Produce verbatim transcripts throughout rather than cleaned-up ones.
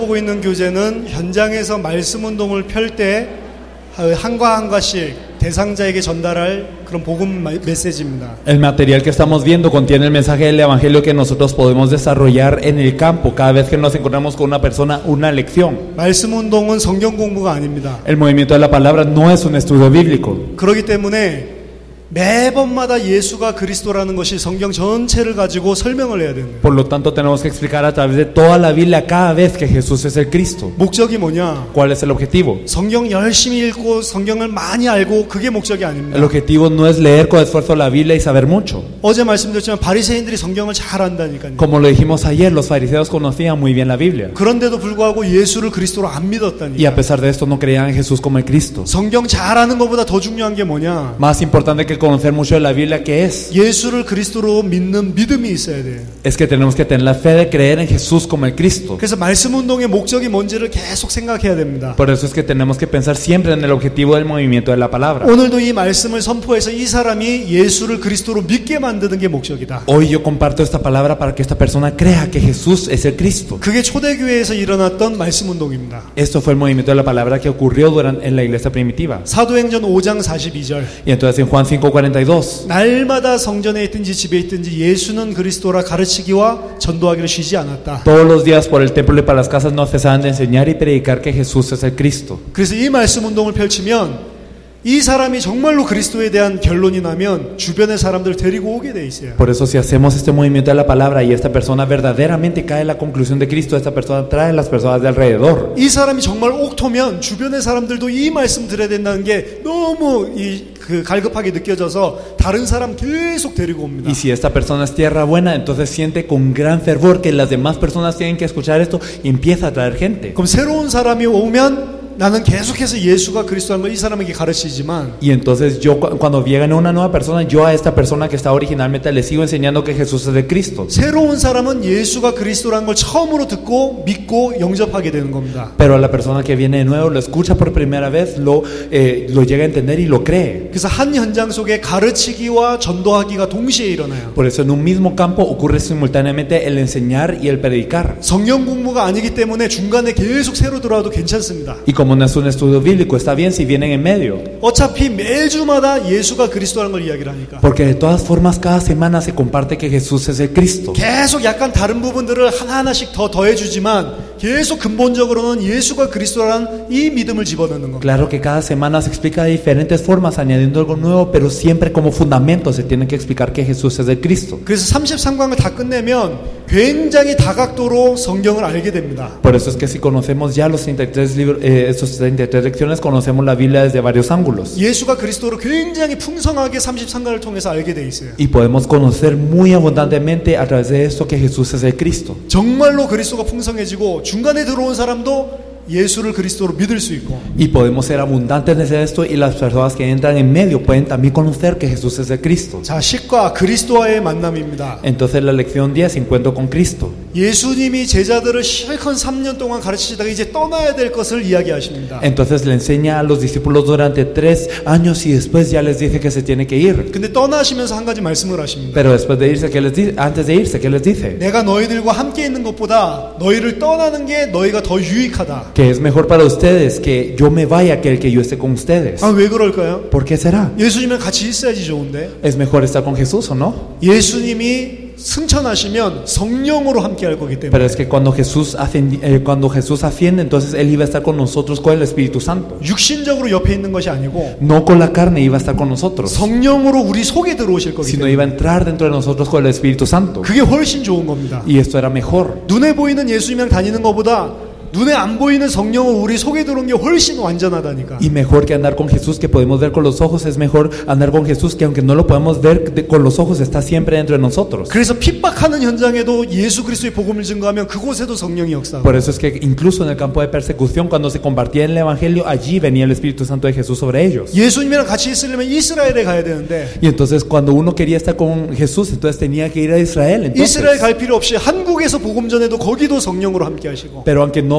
보고 있는 교재는 현장에서 말씀 운동을 펼 때 한과 한과씩 대상자에게 전달할 그런 복음 메시지입니다. El material que estamos viendo contiene el mensaje del evangelio que nosotros podemos desarrollar en el campo cada vez que nos encontramos con una persona, una lección. 말씀 운동은 성경 공부가 아닙니다. El movimiento de la palabra no es un estudio bíblico. 그렇기 때문에 매번마다 예수가 그리스도라는 것이 성경 전체를 가지고 설명을 해야 됩니다. Por lo tanto, tenemos que explicar a través de toda la Biblia cada vez que Jesús es el Cristo. 목적이 뭐냐? ¿Cuál es el objetivo? 성경 열심히 읽고 성경을 많이 알고 그게 목적이 아닙니다. El objetivo no es leer con esfuerzo la Biblia y saber mucho. 어제 말씀드렸지만 바리새인들이 성경을 잘 안다니까요. Como lo dijimos ayer, los fariseos conocían muy bien la Biblia. 그런데도 불구하고 예수를 그리스도로 안 믿었다니까. Y a pesar de esto no creían en Jesús como el Cristo. 성경 잘 아는 것보다 더 중요한 게 뭐냐? Más importante que conocer mucho de la Biblia, ¿qué es? 예수를 그리스도로 믿는 믿음이 있어야 돼요. Es que tenemos que tener la fe de creer en Jesús como el Cristo. 그래서 말씀 운동의 목적이 뭔지를 계속 생각해야 됩니다. Por eso es que tenemos que pensar siempre en el objetivo del movimiento de la palabra. 오늘도 이 말씀을 선포해서 이 사람이 예수를 그리스도로 믿게 만드는 게 목적이다. Hoy yo comparto esta palabra para que esta persona crea que Jesús es el Cristo. 그게 초대교회에서 일어났던 말씀 운동입니다. Esto fue el movimiento de la palabra que ocurrió durante en la iglesia primitiva. 사도행전 오 장 사십이 절. Y entonces en Juan cinco cuarenta y dos. 날마다 성전에 있든지 집에 있든지 예수는 그리스도라 가르치기와 전도하기를 쉬지 않았다. Todos los días por el templo y para las casas no cesaban de enseñar y predicar que Jesús es el Cristo. 그래서 이 말씀 운동을 펼치면 이 사람이 정말로 그리스도에 대한 결론이 나면 주변의 사람들 데리고 오게 돼 있어요. Por eso si hacemos este movimiento de la palabra y esta persona verdaderamente cae en la conclusión de Cristo, esta persona trae a las personas de alrededor. 이 사람이 정말 옥토면 주변의 사람들도 이 말씀 들어야 된다는 게 너무 이 그 갈급하게 느껴져서 다른 사람 계속 데리고 옵니다. Y si esta persona es tierra buena, entonces siente con gran fervor que las demás personas tienen que escuchar esto y empieza a traer gente. 그럼 새로운 사람이 오면 나는 계속해서 예수가 그리스도라는 걸 이 사람에게 가르치지만 Y entonces yo cuando llega una nueva persona, yo a esta persona que está originalmente le sigo enseñando que Jesús es de Cristo. 새로운 사람은 예수가 그리스도라는 걸 처음으로 듣고 믿고 영접하게 되는 겁니다. Pero a la persona que viene de nuevo lo escucha por primera vez, lo eh, lo llega a entender y lo cree. 그래서 한 현장 속에 가르치기와 전도하기가 동시에 일어나요. Por eso en un mismo campo ocurre simultáneamente el enseñar y el predicar. 성경 공부가 아니기 때문에 중간에 계속 새로 들어와도 괜찮습니다. Y como no es un estudio bíblico, está bien si vienen en medio. 어차피 매주마다 예수가 그리스도라는 걸 이야기를 하니까. Porque de todas formas cada semana se comparte que Jesús es el Cristo. 계속 약간 다른 부분들을 하나하나씩 더 더해주지만 계속 근본적으로는 예수가 그리스도라는 이 믿음을 집어넣는 겁니다. Claro que cada semana se explica de diferentes formas, añadiendo algo nuevo, pero siempre como fundamento se tiene que explicar que Jesús es el Cristo. 그래서 삼십삼 강을 다 끝내면 굉장히 다각도로 성경을 알게 됩니다. Por eso es que si conocemos ya los treinta y tres libros, eh, esos treinta y tres lecciones, conocemos la Biblia desde varios ángulos. 예수가 그리스도로 굉장히 풍성하게 삼십삼 강을 통해서 알게 돼 있어요. Y podemos conocer muy abundantemente a través de esto que Jesús es el Cristo. 정말로 그리스도가 풍성해지고 중간에 들어온 사람도 예수를 그리스도로 믿을 수 있고. Y podemos ser abundantes en esto y las personas que entran en medio pueden también conocer que Jesús es el Cristo. 자, 십과 그리스도와의 만남입니다. Entonces la lección diez, encuentro con Cristo. 예수님이 제자들을 실컷 삼 년 동안 가르치다가 이제 떠나야 될 것을 이야기하십니다. Entonces le enseña a los discípulos durante tres años y después ya les dice que se tiene que ir. 근데 떠나시면서 한 가지 말씀을 하십니다. Pero después de irse, ¿qué les dice? Antes de irse, ¿qué les dice? 내가 너희들과 함께 있는 것보다 너희를 떠나는 게 너희가 더 유익하다. Que es mejor para ustedes que yo me vaya que el que yo esté con ustedes. 아, 왜 그럴까요? ¿Por qué será? 예수님이랑 같이 있어야지 좋은데. ¿Es mejor estar con Jesús o no? 예수님이 승천하시면 성령으로 함께 할 거기 때문에. Pero es que cuando Jesús asciende, eh, cuando Jesús asciende, entonces él iba a estar con nosotros con el Espíritu Santo. 육신적으로 옆에 있는 것이 아니고 No con la carne iba a estar con nosotros, 성령으로 우리 속에 들어오실 거기 sino 때문에. iba a entrar dentro de nosotros con el Espíritu Santo. 그게 훨씬 좋은 겁니다. Y esto era mejor. 눈에 보이는 예수님이랑 다니는 것보다 눈에 안 보이는 성령을 우리 속에 들어온 게 훨씬 완전하다니까. Y mejor que andar con Jesús que podemos ver con los ojos, es mejor andar con Jesús que aunque no lo podemos ver de, con los ojos, está siempre dentro de nosotros. 그래서 핍박하는 현장에도 예수 그리스도의 복음을 증거하면 그곳에도 성령이 역사하고. Por eso es que incluso en el campo de persecución, cuando se compartía el evangelio, allí venía el Espíritu Santo de Jesús sobre ellos. 예수님이랑 같이 있으려면 이스라엘에 가야 되는데. Y entonces cuando uno quería estar con Jesús, entonces tenía que ir a Israel. Entonces, 이스라엘 갈 필요 없이 한국에서 복음 전해도 거기도 성령으로 함께 하시고. pero aunque no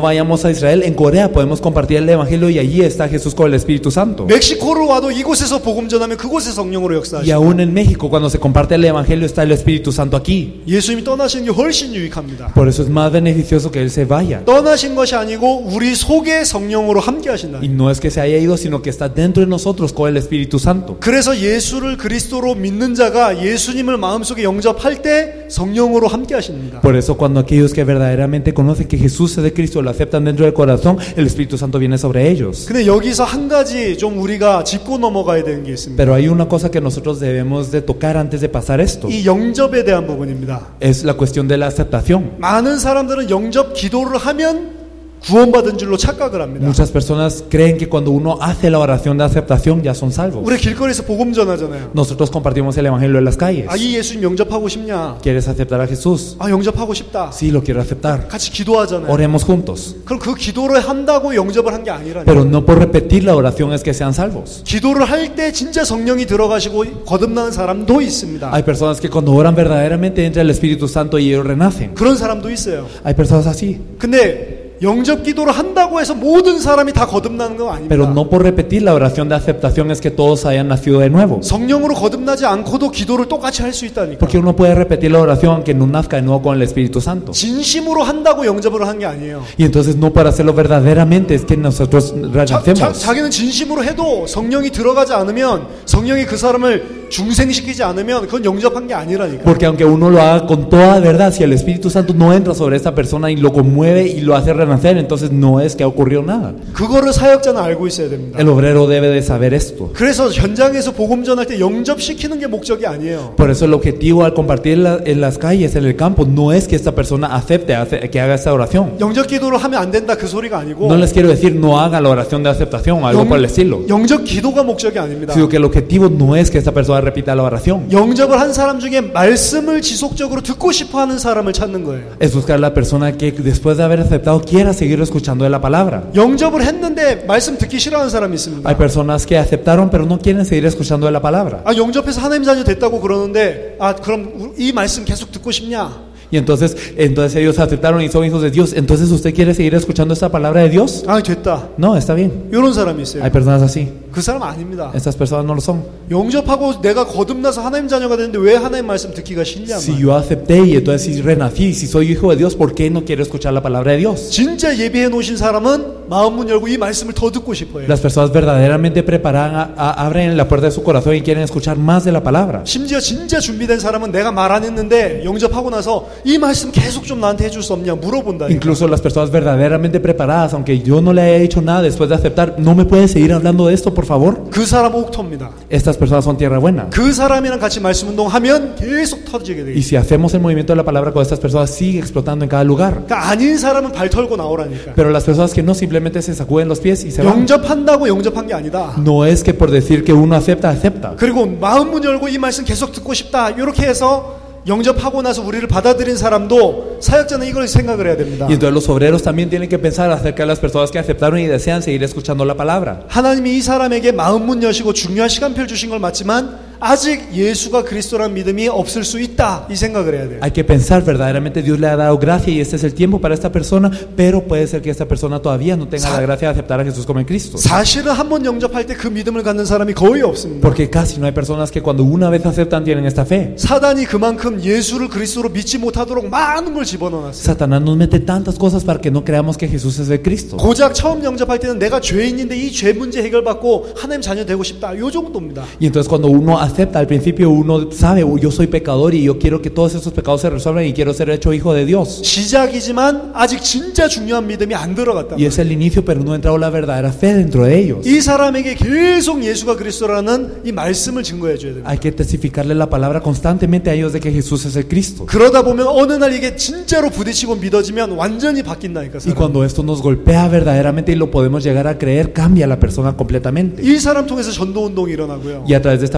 vayamos a Israel, en Corea podemos compartir el Evangelio y allí está Jesús con el Espíritu Santo. 멕시코로 와도 이곳에서 복음 전하면 그곳에서 성령으로 Y 역사하시고 aún en México, cuando se comparte el Evangelio, está el Espíritu Santo aquí. 예수님이 떠나시는 게 훨씬 유익합니다. Por eso es más beneficioso que Él se vaya. 떠나신 것이 아니고 우리 속에 성령으로 함께 하신다. Y no es que se haya ido, sino que está dentro de nosotros con el Espíritu Santo. 그래서 예수를 그리스도로 믿는 자가 예수님을 마음속에 영접할 때 성령으로 함께 하십니다. Por eso cuando aquellos que verdaderamente conocen que Jesús es de Cristo lo aceptan dentro del corazón, el Espíritu Santo viene sobre ellos. 근데 여기서 한 가지 좀 우리가 짚고 넘어가야 되는 게 있습니다. Pero hay una cosa que nosotros debemos de tocar antes de pasar esto. 이 영접에 대한 부분입니다. Es la cuestión de la aceptación. 많은 사람들은 영접 기도를 하면 구원받은 줄로 착각을 합니다. Muchas personas creen que cuando uno hace la oración de aceptación ya son salvos. 우리 길거리에서 복음 전하잖아요. Nosotros compartimos el Evangelio en las calles. 아, 이 예수님 영접하고 싶냐? ¿Quieres aceptar a Jesús? 아, 영접하고 싶다. Sí, lo quiero aceptar. 같이 기도하잖아요. Oremos juntos. 그럼 그 기도를 한다고 영접을 한 게 아니라니까요. Pero no por repetir la oración es que sean salvos. 기도를 할 때 진짜 성령이 들어가시고 거듭나는 사람도 있습니다. Hay personas que cuando oran verdaderamente entra el Espíritu Santo y ellos renacen. 그런 사람도 있어요. Hay personas así. 근데 영접 기도를 한다고 해서 모든 사람이 다 거듭나는 건 아닙니다. Pero no por repetir la oración de aceptación es que todos hayan nacido de nuevo. 성령으로 거듭나지 않고도 기도를 똑같이 할 수 있다니까. Porque uno puede repetir la oración aunque no nazca de nuevo con el Espíritu Santo. 진심으로 한다고 영접을 한 게 아니에요. Y entonces no para hacerlo verdaderamente es que nosotros 자, 자, renacemos. 자기는 진심으로 해도 성령이 들어가지 않으면, 성령이 그 사람을 중생시키지 않으면 그건 영접한 게 아니라니까. Porque aunque uno lo haga con toda verdad, si el Espíritu Santo no entra sobre esta persona y lo conmueve y lo hace renacer, entonces no es que ha ocurrido nada. 그거를 사역자는 알고 있어야 됩니다. El obrero debe de saber esto. 그래서 현장에서 복음 전할 때 영접시키는 게 목적이 아니에요. Por eso el objetivo al compartir en, la, en las calles, en el campo, no es que esta persona acepte, hace, que haga esta oración. 영접 기도를 하면 안 된다 그 소리가 아니고, No les quiero decir no haga la oración de aceptación o algo por el estilo, 영접 기도가 목적이 아닙니다. sino que el objetivo no es que esta persona repita la oración. 영접을 한 사람 중에 말씀을 지속적으로 듣고 싶어하는 사람을 찾는 거예요. Es buscar la persona que después de haber aceptado quiera seguir escuchando de la palabra. 영접을 했는데 말씀 듣기 싫어하는 사람이 있습니다. Hay personas que aceptaron pero no quieren seguir escuchando de la palabra. 아, 영접해서 하나님 자녀 됐다고 그러는데, 아, 그럼 이 말씀 계속 듣고 싶냐? Y entonces, entonces ellos aceptaron y son hijos de Dios. Entonces, ¿usted quiere seguir escuchando esta palabra de Dios? 아, 됐다. No, está bien. 이런 사람이 있어요. Hay personas así. 그 사람 아닙니다. Estas personas no lo son. 영접하고 내가 거듭나서 하나님 자녀가 되는데 왜 하나님 말씀 듣기가 싫냐? Si yo acepté y entonces si renací, si soy hijo de Dios, ¿por qué no quiero escuchar la palabra de Dios? 진짜 예비해 놓으신 사람은 마음 문 열고 이 말씀을 더 듣고 싶어요. Las personas verdaderamente preparadas a- a- abren la puerta de su corazón y quieren escuchar más de la palabra. 심지어 진짜 준비된 사람은 내가 말 안 했는데 영접하고 나서 이 말씀 계속 좀 나한테 해줄 수 없냐 물어본다. Incluso las personas verdaderamente preparadas, aunque yo no le haya dicho nada después de aceptar, ¿no me puede seguir hablando de esto, por favor? 그 사람 옥토입니다. Estas personas son tierra buena. 그 사람이랑 같이 말씀 운동하면 계속 터지게 Y 되겠죠. si hacemos el movimiento de la palabra con estas personas, sigue explotando en cada lugar. 그러니까 아닌 사람은 발 털고 나오라니까. Pero las personas que no simplemente se sacuden los pies y se van. 영접한다고 영접한 게 아니다. No es que por decir que uno acepta, acepta. 그리고 마음 문 열고 이 말씀 계속 듣고 싶다. 이렇게 해서 영접하고 나서 우리를 받아들인 사람도 사역자는 이걸 생각을 해야 됩니다. Y entonces los obreros también tienen que pensar acerca de las personas que aceptaron y desean seguir escuchando la palabra. 하나님이 이 사람에게 마음 문 여시고 중요한 시간표를 주신 걸 맞지만 아직 예수가 그리스도라는 믿음이 없을 수 있다. 이 생각을 해야 돼요. Hay que pensar verdaderamente Dios le ha dado gracia y este es el tiempo para esta persona, pero puede ser que esta persona todavía no tenga la gracia de aceptar a Jesús como en Cristo. 사실은 한 번 영접할 때 그 믿음을 갖는 사람이 거의 없습니다. Porque casi no hay personas que cuando una vez aceptan tienen esta fe. 사단이 그만큼 예수를 그리스도로 믿지 못하도록 많은 걸 집어넣어놨어요. Satanás nos mete tantas cosas para que no creamos que Jesús es de Cristo. 고작 처음 영접할 때는 내가 죄인인데 이 죄 문제 해결받고 하나님 자녀 되고 싶다. 요 정도입니다. Y entonces cuando uno acepta, al principio uno sabe, yo soy pecador y yo quiero que todos esos pecados se resuelvan y quiero ser hecho hijo de Dios. 시작이지만 아직 진짜 중요한 믿음이 안 들어갔다. Y es el inicio, pero no ha entrado la verdadera fe dentro de ellos. 이 사람에게 계속 예수가 그리스도라는 이 말씀을 증거해 줘야 됩니다. Hay que testificarle la palabra constantemente a ellos de que Jesús es el Cristo. 그러다 보면 어느 날 이게 진짜로 부딪히고 믿어지면 완전히 바뀐다니까. Y cuando esto nos golpea verdaderamente y lo podemos llegar a creer, cambia la persona completamente. 이 사람 통해서 전도 운동이 일어나고요. Y a través de esta persona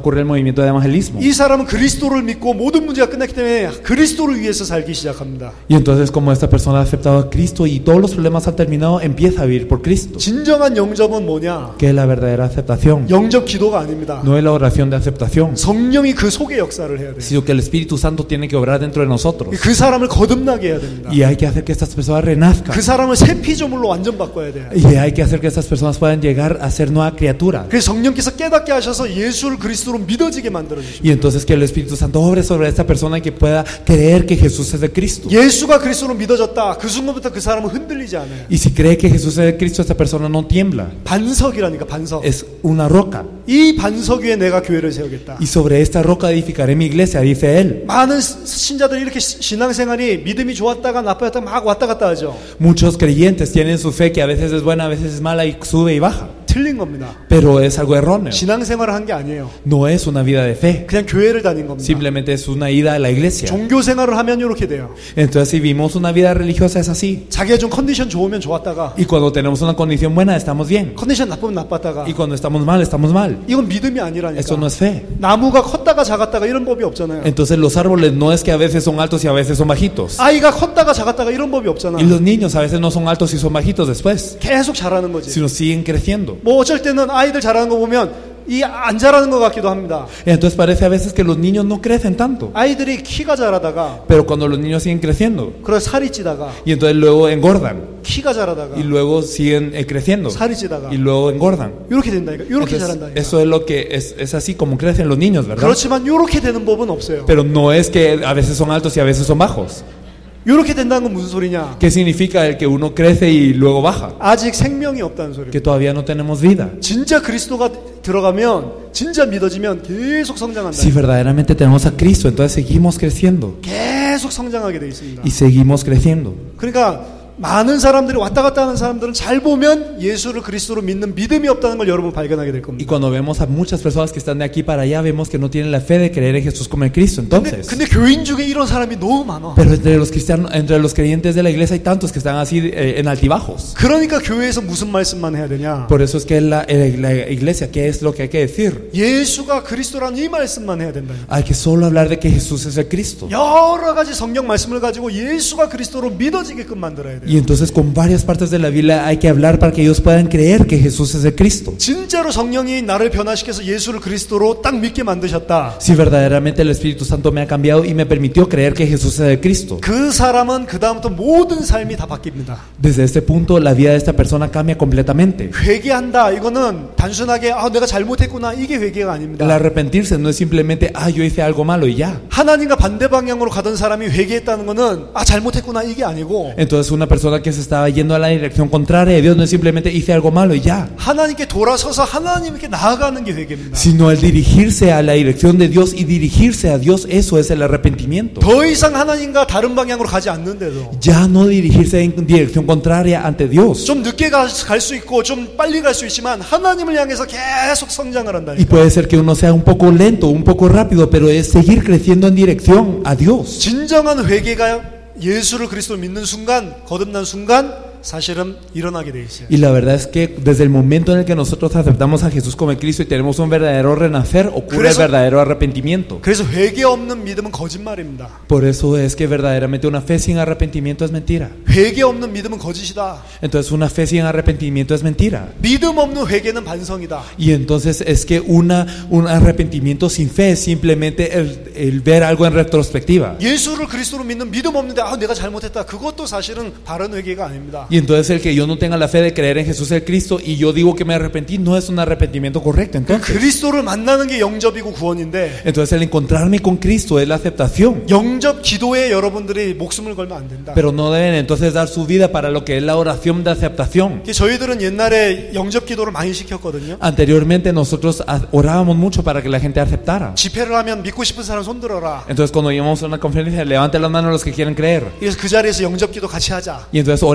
ocurre el movimiento de evangelismo. 이 사람은 그리스도를 믿고 모든 문제가 끝났기 때문에 그리스도를 위해서 살기 시작합니다. Y entonces como esta persona ha aceptado a Cristo y todos los problemas han terminado, empieza a vivir por Cristo. 진정한 영접은 뭐냐? ¿Qué es la verdadera aceptación? 영접 기도가 아닙니다. No es la oración de aceptación, 성령이 그 속에 역사를 해야 돼요. sino que el Espíritu Santo tiene que obrar dentro de nosotros. 그 사람을 거듭나게 해야 됩니다. Y hay que hacer que estas personas renazcan. 그 사람을 새 피조물로 완전 바꿔야 돼요. Y hay que hacer que estas personas puedan llegar a ser nueva criatura. 그래서 성령께서 깨닫게 하셔서 예수를 그리스도로 믿어지게 만들어 주십니다. Y entonces que el Espíritu Santo obre sobre esta persona y que pueda creer que Jesús es de Cristo. 예수가 그리스도로 믿어졌다. 그 순간부터 그 사람은 흔들리지 않아요. Y si cree que Jesús es de Cristo, esta persona no tiembla. 반석이라니까 반석. Es una roca. 이 반석 위에 내가 교회를 세우겠다. Y sobre esta roca edificaré mi iglesia, dice él. 많은 신자들이 이렇게 신앙생활이 믿음이 좋았다가 나빴다가 막 왔다 갔다 하죠. Muchos creyentes tienen su fe que a veces es buena, a veces es mala y sube y baja. 틀린 겁니다. Pero es algo erróneo. 신앙생활을 한 게 아니에요. No es una vida de fe. 그냥 교회를 다닌 겁니다. Simplemente es una ida a la iglesia. 종교 생활을 하면 이렇게 돼요. Entonces si vivimos una vida religiosa es así. 자기가 좀 컨디션 좋으면 좋았다가 Y cuando tenemos una condición buena estamos bien. 컨디션 나쁘면 나빴다가 Y cuando estamos mal estamos mal. 이건 믿음이 아니라니까. Eso no es fe. 나무가 컸다가 작았다가 이런 법이 없잖아요. Entonces los árboles no es que a veces son altos y a veces son bajitos. 아이가 컸다가 작았다가 이런 법이 없잖아. Y los niños a veces no son altos y son bajitos después, 계속 자라는 거지. sino siguen creciendo. 뭐 어쩔 때는 아이들 자라는 거 보면 이 안 자라는 것 같기도 합니다. Entonces parece a veces que los niños no crecen tanto. 아이들이 키가 자라다가 Pero cuando los niños siguen creciendo 그래서 살이 찌다가 y entonces luego engordan 키가 자라다가 y luego siguen eh, creciendo 살이 찌다가 y luego engordan. 이렇게 된다니까. 이렇게 Entonces, 자란다니까. eso es lo que es, es así como crecen los niños, ¿verdad? 그렇지만 이렇게 되는 법은 없어요. Pero no es que a veces son altos y a veces son bajos. 이렇게 된다는 건 무슨 소리냐? ¿Qué significa el que uno crece y luego baja? 아직 생명이 없다는 소리예요. Que todavía no tenemos vida. 진짜 그리스도가 들어가면 진짜 믿어지면 계속 성장한다. Si verdaderamente tenemos a Cristo, entonces seguimos creciendo 계속 성장하게 돼 있습니다. y seguimos creciendo. 그러니까 많은 사람들이 왔다 갔다 하는 사람들은 잘 보면 예수를 그리스도로 믿는 믿음이 없다는 걸 여러분 발견하게 될 Y 겁니다. cuando vemos a muchas personas que están de aquí para allá, vemos que no tienen la fe de creer en Jesús como en Cristo. 근데, Entonces, 근데 교인 중에 이런 사람이 너무 많아. pero entre los cristianos, entre los creyentes de la iglesia hay tantos que están así eh, en altibajos. 그러니까 교회에서 무슨 말씀만 해야 되냐? Por eso es que la, eh, la iglesia, ¿qué es lo que hay que decir? 예수가 그리스도라는 이 말씀만 해야 된다. Hay que solo hablar de que Jesús es el Cristo. 여러 가지 성경 말씀을 가지고 예수가 그리스도로 믿어지게끔 만들어야 돼요. Y entonces con varias partes de la Biblia hay que hablar para que ellos puedan creer que Jesús es el Cristo. 진짜로 성령이 나를 변화시켜서 예수를 그리스도로 딱 믿게 만드셨다. Si verdaderamente el Espíritu Santo me ha cambiado y me permitió creer que Jesús es el Cristo, 그 사람은 그 다음부터 모든 삶이 다 바뀝니다. desde este punto la vida de esta persona cambia completamente. 회개한다. 이거는 단순하게 아 내가 잘못했구나 이게 회개가 아닙니다. El arrepentirse no es simplemente, ah, yo hice algo malo y ya. 하나님과 반대 방향으로 가던 사람이 회개했다는 거는 아 잘못했구나 이게 아니고 Entonces una persona que se estaba yendo a la dirección contraria de Dios no es simplemente hice algo malo y ya, 하나님께 돌아서서 하나님께 나아가는 게 회개입니다. sino el dirigirse a la dirección de Dios y dirigirse a Dios, eso es el arrepentimiento. 더 이상 하나님과 다른 방향으로 가지 않는데도 Ya no dirigirse en dirección contraria ante Dios. 좀 늦게 갈 수 있고 좀 빨리 갈 수 있지만 하나님을 향해서 계속 성장을 Y 한다니까. puede ser que uno sea un poco lento, un poco rápido, pero es seguir creciendo en dirección a Dios. 진정한 회개가 예수를 그리스도를 믿는 순간, 거듭난 순간 사실은 일어나게 돼 있어요. Y la verdad es que desde el momento en el que nosotros aceptamos a Jesús como el Cristo y tenemos un verdadero renacer, ocurre el 그래서- verdadero arrepentimiento. 그래서 회개 없는 믿음은 거짓말입니다. Por eso es que verdaderamente una fe sin arrepentimiento es mentira. 회개 없는 믿음은 거짓이다. Entonces una fe sin arrepentimiento es mentira. 믿음 없는 회개는 반성이다. Y entonces es que una, un arrepentimiento sin fe es simplemente el, el ver algo en retrospectiva. 예수를 그리스도로 믿는 믿음 없는데 아 내가 잘못했다. 그것도 사실은 바른 회개가 아닙니다. Y entonces el que yo no tenga la fe de creer en Jesús el Cristo y yo digo que me arrepentí no es un arrepentimiento correcto. Entonces, 그리스도를 만나는 게 영접이고 구원인데 entonces el encontrarme con Cristo es la aceptación. 영접 기도에 여러분들이 목숨을 걸면 안 된다. Pero no deben entonces dar su vida para lo que es la oración de aceptación. 저희들은 옛날에 영접 기도를 많이 시켰거든요. Anteriormente nosotros a- orábamos mucho para que la gente aceptara. 집회를 하면 믿고 싶은 사람 손 들어라. Entonces cuando íbamos a una conferencia, levanten las manos los que quieren creer. 그래서 그 자리에서 영접 기도 같이 하자. Y entonces oremos en esta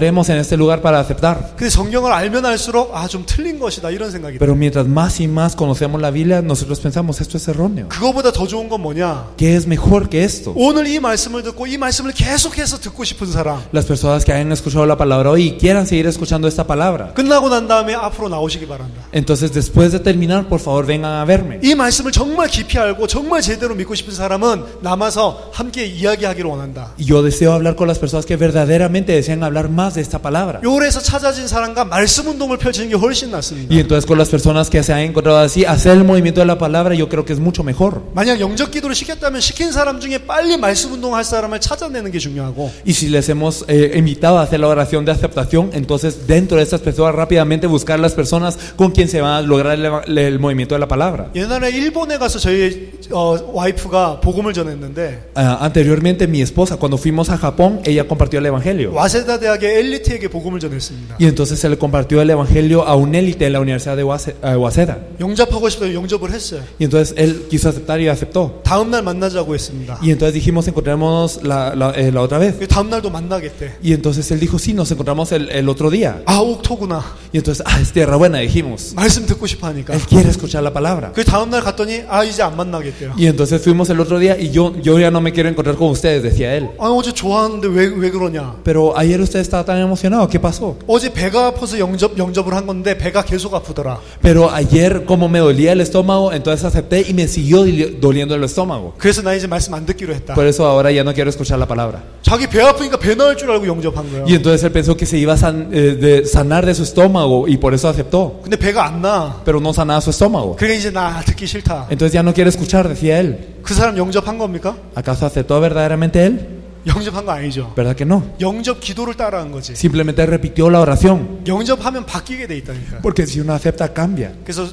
este lugar para aceptar. 근데 성경을 알면 알수록 아, 좀 틀린 것이다 이런 생각이 Pero 들어요. mientras más y más conocemos la Biblia, nosotros pensamos, esto es erróneo. 그거보다 더 좋은 건 뭐냐? ¿Qué es mejor que esto? 오늘 이 말씀을 듣고 이 말씀을 계속해서 듣고 싶은 사람, Las personas que hayan escuchado la palabra hoy y quieran seguir escuchando esta palabra. 끝나고 난 다음에 앞으로 나오시기 바랍니다. Entonces, después de terminar, por favor, vengan a verme. 이 말씀을 정말 깊이 알고 정말 제대로 믿고 싶은 사람은 남아서 함께 이야기하기를 원한다. Y yo deseo hablar con las personas que verdaderamente desean hablar más de esta palabra. 요래서 찾아진 사람과 말씀 운동을 펼치는 게 훨씬 낫습니다. Y entonces con las personas que se han encontrado así, hacer el movimiento de la palabra, yo creo que es mucho mejor. 만약 영적 기도를 시켰다면 시킨 사람 중에 빨리 말씀 운동할 사람을 찾아내는 게 중요하고, Y si les hemos eh, invitado a hacer la oración de aceptación, entonces dentro de estas personas rápidamente buscar las personas con quien se va a lograr el, el movimiento de la palabra. 옛날에 일본에 가서 저희 어, 와이프가 복음을 전했는데 Uh, anteriormente mi esposa, cuando fuimos a Japón, ella compartió el evangelio. 와세다 대학의 엘리트에게 복음을 전했습니다. Y entonces se le compartió el evangelio a un élite de la Universidad de Wase- uh, Waseda. 영접하고 싶다고 영접을 했어요. Y entonces él quiso aceptar y aceptó. 다음 날 만나자고 했습니다. Y entonces dijimos, encontrémonos la, la, eh, la otra vez. 다음 날도 만나겠대. Y entonces él dijo, sí, nos encontramos el, el otro día. 아, 옥토구나. Y entonces, ah, es tierra buena, dijimos. 말씀 듣고 싶어 하니까. Él quiere escuchar la palabra. 그 다음 날 갔더니 아, 이제 안 만나겠대요. Y entonces fuimos el otro día y yo, yo ya no me quiero encontrar con ustedes, decía él. 아, 어제 좋아하는데 왜, 왜 그러냐? Pero ayer usted estaba tan emocionado, ¿qué pasó? 어제 배가 아파서 영접, 영접을 한 건데 배가 계속 아프더라. Pero ayer como me dolía el estómago, entonces acepté y me siguió doli- doliendo el estómago. 그래서 나 이제 말씀 안 듣기로 했다. Por eso ahora ya no quiero escuchar la palabra. 자기 배 아프니까 배 나을 줄 알고 영접한 거예요. Y entonces él pensó que se iba a san- eh, de sanar de su estómago y por eso aceptó. 근데 배가 안 나. Pero no sanaba su estómago. 그러니까 이제 나 듣기 싫다. Entonces ya no quiere escuchar, decía él. 그 사람 영접한 겁니까? ¿Acaso aceptó verdaderamente él? 영접한 거 아니죠. ¿Verdad que no? 영접 기도를 따라한 거지. Simplemente repitió la oración. 영접하면 바뀌게 돼 있다니까. Porque si uno acepta, cambia. 그래서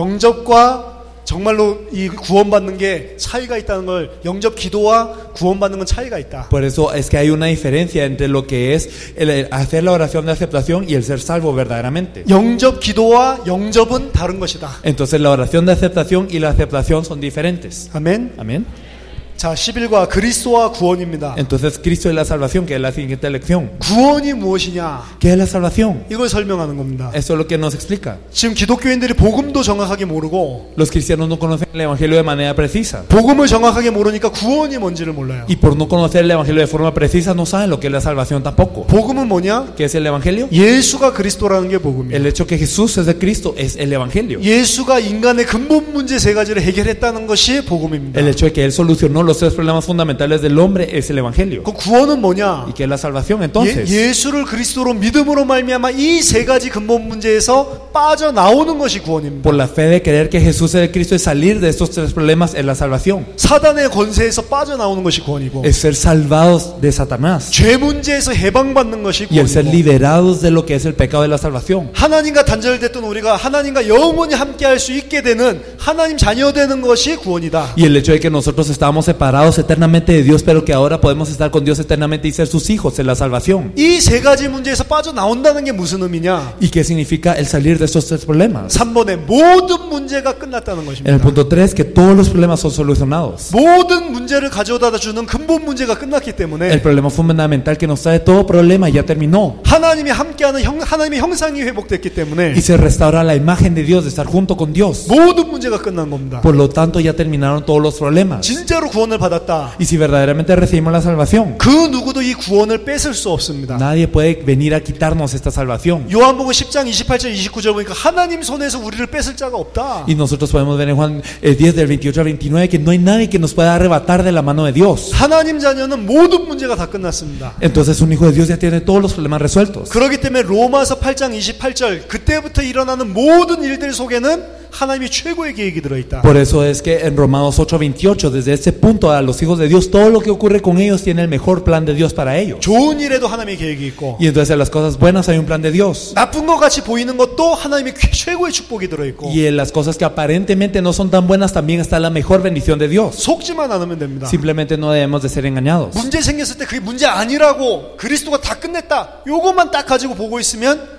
영접과 정말로 이 구원받는 게 차이가 있다는 걸, 영접 기도와 구원받는 건 차이가 있다. Por eso es que hay una diferencia entre lo que es el hacer la oración de aceptación y el ser salvo verdaderamente. 영접 기도와 영접은 다른 것이다. Entonces la oración de aceptación y la aceptación son diferentes. 아멘. Amén. 자, 십일과 그리스도와 구원입니다. Entonces Cristo es la salvación, que es la siguiente lección. 구원이 무엇이냐? ¿Qué es la salvación? 이걸 설명하는 겁니다. Eso es lo que nos explica. 지금 기독교인들이 복음도 정확하게 모르고 Los cristianos no conocen el evangelio de manera precisa. 복음을 정확하게 모르니까 구원이 뭔지를 몰라요. Y por no conocer el evangelio de forma precisa no saben lo que es la salvación tampoco. 복음은 뭐냐? ¿Qué es el evangelio? 예수가 그리스도라는 게 복음이에요. El hecho que Jesús es de Cristo es el evangelio. 예수가 인간의 근본 문제 세 가지를 해결했다는 것이 복음입니다. El hecho de que Él solucionó los tres problemas fundamentales del hombre es el evangelio. 그 구원은 뭐냐? ¿Y qué es la salvación 예, entonces? 예수를 그리스도로 믿음으로 말미암아 이 세 가지 근본 문제에서 빠져나오는 것이 구원입니다. Por la fe de creer que Jesús es el Cristo y salir de estos tres problemas es la salvación. 사단의 권세에서 빠져나오는 것이 구원이고, Es ser salvados de Satanás 죄 문제에서 해방받는 것이 y el ser 구원이고, liberados de lo que es el pecado de la salvación. 하나님과 단절됐던 우리가 하나님과 영원히 함께할 수 있게 되는 하나님 자녀 되는 것이 구원이다. Y el hecho de que nosotros estábamos separados eternamente de Dios, pero que ahora podemos estar con Dios eternamente y ser sus hijos es la salvación. 이 세 가지 문제에서 빠져나온다는 게 무슨 의미냐? ¿Y qué significa el salir de estos tres problemas? 삼 번에 모든 문제가 끝났다는 En el 것입니다. punto tres, que todos los problemas son solucionados. 모든 문제를 가져다 주는 근본 문제가 끝났기 El 때문에 problema fundamental que nos trae todo problema ya terminó. 하나님이 함께하는 형, 하나님의 형상이 회복됐기 때문에 Y se restaura la imagen de Dios, de estar junto con Dios. 모든 문제가 끝난 겁니다. Por lo tanto, ya terminaron todos los problemas. 진짜로 구원을 받았다. Y si verdaderamente recibimos la salvación, 그 누구도 이 구원을 뺏을 수 없습니다. nadie puede venir a quitarnos esta salvación. 요한복음 십 장 이십팔 절 이십구 절 보니까 하나님 손에서 우리를 뺏을 자가 없다. Y nosotros podemos ver en Juan eh, diez del veintiocho al veintinueve que no hay nadie que nos pueda arrebatar de la mano de Dios. 하나님 자녀는 모든 문제가 다 끝났습니다. Entonces un hijo de Dios ya tiene todos los problemas resueltos. 그렇기 때문에 로마서 팔 장 이십팔 절 그때부터 일어나는 모든 일들 속에는 하나님이 최고의 계획이 들어있다. Por eso es que en Romanos ocho veintiocho, desde ese punto a los hijos de Dios, todo lo que ocurre con ellos tiene el mejor plan de Dios para ellos. 좋은 일에도 하나님의 계획이 있고, Y entonces en las cosas buenas hay un plan de Dios. 나쁜 것 같이 보이는 것도 하나님의 최고의 축복이 들어있고, Y en las cosas que aparentemente no son tan buenas también está la mejor bendición de Dios. 속지만 않으면 됩니다. Simplemente no debemos de ser engañados. 문제 생겼을 때 그게 문제 아니라고, 그리스도가 다 끝냈다, 요것만 딱 가지고 보고 있으면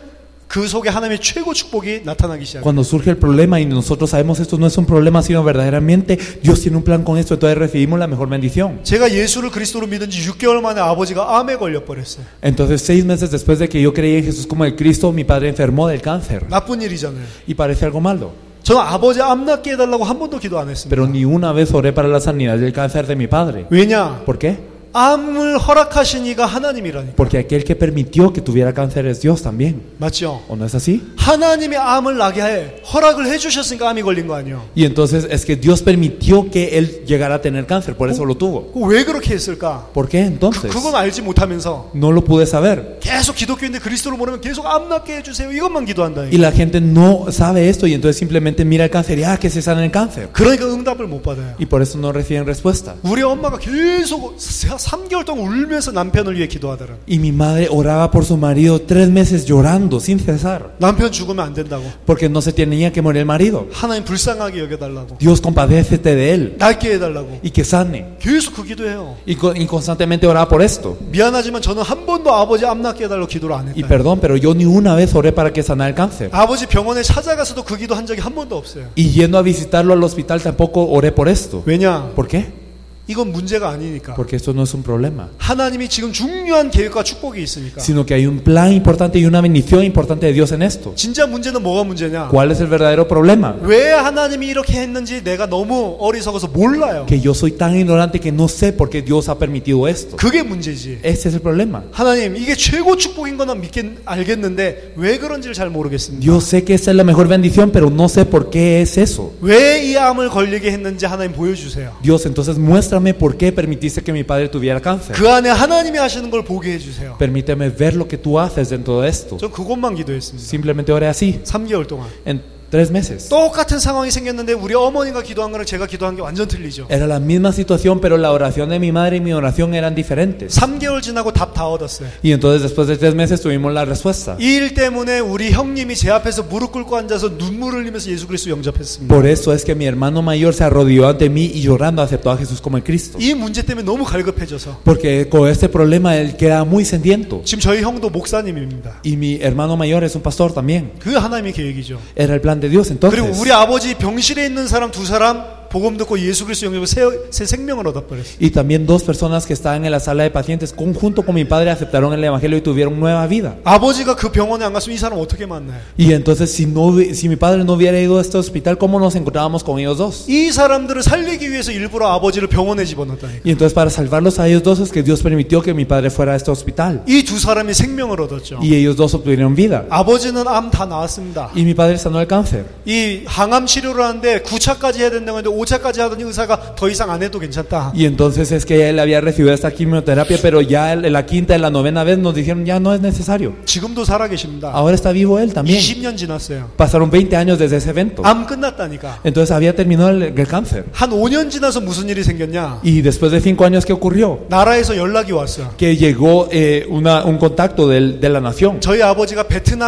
그 속에 하나님의 최고 축복이 나타나기 시작해요. Cuando surge el problema y nosotros sabemos esto no es un problema, sino verdaderamente Dios tiene un plan con esto, entonces recibimos la mejor bendición. 제가 예수를 그리스도로 믿은 지 육 개월 만에 아버지가 암에 걸려버렸어요. Entonces seis meses después de que yo creí en Jesús como el Cristo, mi padre enfermó del cáncer. 나쁜 일이잖아요. Y parece algo malo. 저는 아버지 암 낫게 해달라고 한 번도 기도 안 했습니다. Pero ni una vez oré para la sanidad del cáncer de mi padre. 왜냐? ¿Por qué? 암을 허락하신 이가 하나님이라니까. Porque aquel que permitió que tuviera cáncer es Dios también. 맞죠? ¿O no es así? 하나님이 암을 나게 해 허락을 해주셨으니까 암이 걸린 거 아니에요. Y entonces es que Dios permitió que él llegara a tener cáncer, por eso lo tuvo. 왜 그렇게 했을까? ¿Por qué entonces? 그건 알지 못하면서 No lo pude saber. 계속 기독교인데 그리스도를 모르면 계속 암 낫게 해주세요. 이것만 Y 기도한다니까. la gente no sabe esto y entonces simplemente mira el cáncer y ah, que se sana el cáncer. 그러니까 응답을 못 받아요. Y por eso no reciben respuesta. 우리 엄마가 계속 삼 개월 동안 울면서 남편을 위해 기도하더라. Y mi madre oraba por su marido tres meses llorando sin cesar. 남편 죽으면 안 된다고. Porque no se tenía que morir el marido. 하나님 불쌍하게 여겨달라고. Dios compadécete de él 낫게 해달라고. y que sane. 계속 그 기도해요. Y, co- y constantemente oraba por esto. 미안하지만 저는 한 번도 아버지 암 낫게 해달라고 기도를 안 Y 했다. perdón, pero yo ni una vez oré para que sanara el cáncer. 아버지 병원에 찾아가서도 그 기도 한 적이 한 번도 없어요. Y yendo a visitarlo al hospital tampoco oré por esto. 왜냐? ¿Por qué? 이건 문제가 아니니까. Porque esto no es un problema, 하나님이 지금 중요한 계획과 축복이 있으니까. sino que hay un plan importante y una bendición importante de Dios en esto. 진짜 문제는 뭐가 문제냐? ¿Cuál es el verdadero problema? 왜 하나님이 이렇게 했는지 내가 너무 어리석어서 몰라요. Que yo soy tan ignorante que no sé por qué Dios ha permitido esto. 그게 문제지. Ese es el problema. 하나님 이게 최고 축복인 거는 믿겠, 알겠는데 왜 그런지를 잘 모르겠습니다. Yo sé que esa es la mejor bendición, pero no sé por qué es eso. 왜 이 암을 걸리게 했는지 하나님 보여주세요. Dios, entonces muéstrame por qué permitiste que mi padre tuviera cáncer. 그 안에 하나님이 하시는 걸 보게 해주세요. Permíteme ver lo que tú haces dentro de esto. 전 그것만 기도했습니다. Simplemente oré así, 삼 개월 동안. en tres meses. 똑같은 상황이 생겼는데 우리 어머니가 기도한 거랑 제가 기도한 게 완전 틀리죠. Era la misma situación, pero la oración de mi madre y mi oración eran diferentes. 삼 개월 지나고 답 다 얻었어요. Y entonces después de tres meses tuvimos la respuesta. 이 일 때문에 우리 형님이 제 앞에서 무릎 꿇고 앉아서 눈물을 흘리면서 예수 그리스도 영접했습니다. Por eso es que mi hermano mayor se arrodilló ante mí y llorando aceptó a Jesús como el Cristo. 이 문제 때문에 너무 갈급해져서 Porque con este problema él queda muy sediento. 지금 저희 형도 목사님입니다. Y mi hermano mayor es un pastor también. 그 하나님의 계획이죠. Era el plan de Dios 그리고 entonces. 우리 아버지 병실에 있는 사람 두 사람 복음 듣고 예수 그리스도 영접을 새, 새 생명을 얻어버렸어요. Y también dos personas que estaban en la sala de pacientes conjunto con mi padre aceptaron el evangelio y tuvieron nueva vida. 아버지가 그 병원에 안 갔으면 이 사람 어떻게 만나요? Y entonces si no hubi- si mi padre no hubiera ido a este hospital, ¿cómo nos encontrábamos con ellos dos? 이 사람들을 살리기 위해서 일부러 아버지를 병원에 집어넣었다니까. Y entonces para salvarlos a ellos dos es que Dios permitió que mi padre fuera a este hospital. 이 두 사람이 생명을 얻었죠. Y ellos dos obtuvieron vida. 아버지는 암 다 나았습니다. Y mi padre sanó el cáncer. 이 항암 치료를 하는데 구 차까지 해야 된다고 했는데 오 차까지 하더니 의사가 더 이상 안 해도 괜찮다. Y entonces es que él había recibido esta quimioterapia, pero ya en la quinta, en la novena vez nos dijeron ya no es necesario. 지금도 살아 계십니다. Ahora está vivo él también. 이십 년 지났어요. Pasaron veinte años desde ese evento. 암 끝났다니까. Entonces había terminado el, el cáncer. 한 오 년 지나서 무슨 일이 생겼냐? Y después de cinco años, ¿qué ocurrió? 나라에서 연락이 왔어요. Que llegó eh, una, un contacto del, de la nación. 저희 아버지가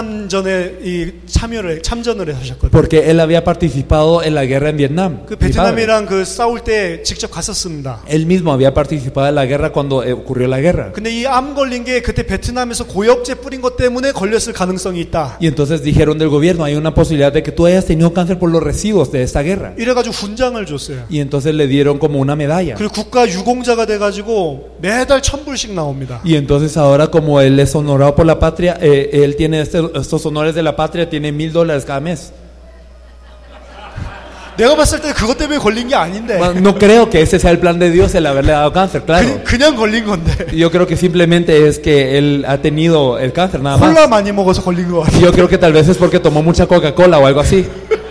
베트남전에 이 참여를 참전을 하셨거든요. Porque él había participado en la guerra en Vietnam. 그 mi padre. 베트남이랑 그 싸울 때 직접 갔었습니다. Él mismo había participado en la guerra cuando eh, ocurrió la guerra. 근데 이 암 걸린 게 그때 베트남에서 고엽제 뿌린 것 때문에 걸렸을 가능성이 있다. Y entonces dijeron del gobierno, hay una posibilidad de que tú hayas tenido cáncer por los residuos de esta guerra. 이래가지고 훈장을 줬어요. Y entonces le dieron como una medalla. 그리고 국가 유공자가 돼가지고 매달 천 불씩 나옵니다. Y entonces ahora como él es honorado por la patria, eh, él tiene este- estos honores de la patria, tiene mil dólares cada mes. 내가 봤을 때 그것 때문에 걸린 게 아닌데 Bueno, no creo que ese sea el plan de Dios el haberle dado cáncer, claro. 그, 그냥 걸린 건데 Yo creo que simplemente es que él ha tenido el cáncer nada más. 콜라 많이 먹어서 걸린 거 같아요. Yo creo que tal vez es porque tomó mucha Coca-Cola o algo así.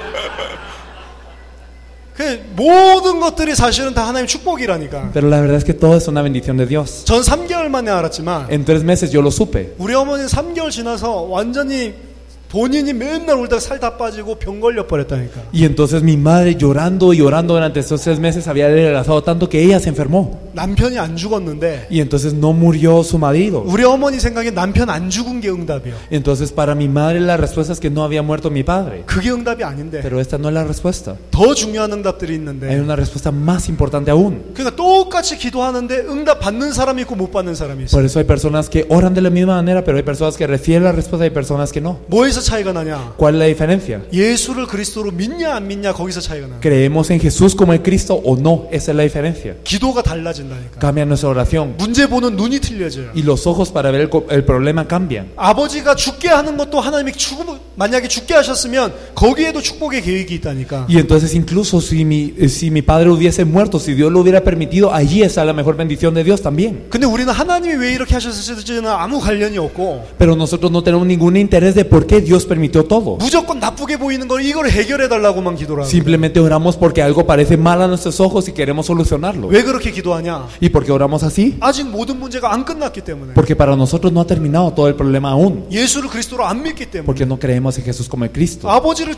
그 모든 것들이 사실은 다 하나님의 축복이라니까. Pero la verdad es que todo es una bendición de Dios. 전 삼 개월 만에 알았지만 En tres meses yo lo supe. 우리 어머니는 삼 개월 지나서 완전히 본인이 맨날 울다가 살 다 빠지고 병 걸려 버렸다니까. Y entonces mi madre llorando y llorando durante estos tres meses había adelgazado tanto que ella se enfermó. 남편이 안 죽었는데 Y entonces no murió su marido. 우리 어머니 생각에 남편 안 죽은 게 응답이요. Entonces para mi madre la respuesta es que no había muerto mi padre. 그게 응답이 아닌데 Pero esta no es la respuesta. 더 중요한 응답들이 Hay 있는데 una respuesta más importante aún. 그러니까 똑같이 기도하는데 응답 받는 사람이 있고 못 받는 사람이 있어요. Por eso hay personas que oran de la misma manera, pero hay personas que reciben la respuesta y hay personas que no. 뭐의 어디서 차이가 나냐? ¿Cuál es la diferencia? 예수를 그리스도로 믿냐 안 믿냐 거기서 차이가 나. ¿Creemos en Jesús como el Cristo o no? Esa es la diferencia. 기도가 달라진다니까. Cambia nuestra oración. 문제 보는 눈이 틀려져요. Y los ojos para ver el, co- el problema cambian. 아버지가 죽게 하는 것도 하나님이 죽음, 만약에 죽게 하셨으면 거기에도 축복의 계획이 있다니까. Y entonces incluso si mi, si mi padre hubiese muerto, si Dios lo hubiera permitido, allí está la mejor bendición de Dios también. 근데 우리는 하나님이 왜 이렇게 하셨을지는 아무 관련이 없고 Pero nosotros no tenemos ningún interés de por qué Dios permitió todo. 무조건 나쁘게 보이는 걸 이걸 해결해 달라고만 기도를 하는 거예요. Simplemente oramos porque algo parece mal a nuestros ojos y queremos solucionarlo. 왜 그렇게 기도하냐? ¿Y por qué oramos así? 아직 모든 문제가 안 끝났기 때문에. Porque para nosotros no ha terminado todo el problema aún. 예수를 그리스도로 안 믿기 때문에. Porque no creemos en Jesús como el Cristo. 아버지를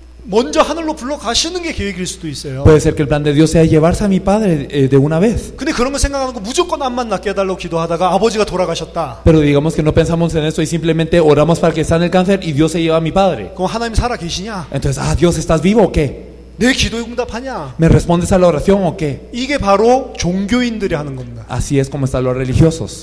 먼저 하늘로 불러 가시는 게 계획일 수도 있어요. Puede ser que el plan de Dios sea llevarse a mi padre eh, de una vez. 근데 그런 거 생각하는 거 무조건 암만 낫게 해달라고 기도하다가 아버지가 돌아가셨다. Pero digamos que no pensamos en eso y simplemente oramos para que sane el cáncer y Dios se lleva a mi padre. 그럼 하나님 살아 계시냐? Entonces, ah, Dios, ¿estás vivo o qué? 내 기도에 응답하냐? ¿Me respondes a la oración o qué? 이게 바로 종교인들이 하는 겁니다. Así es como están los religiosos,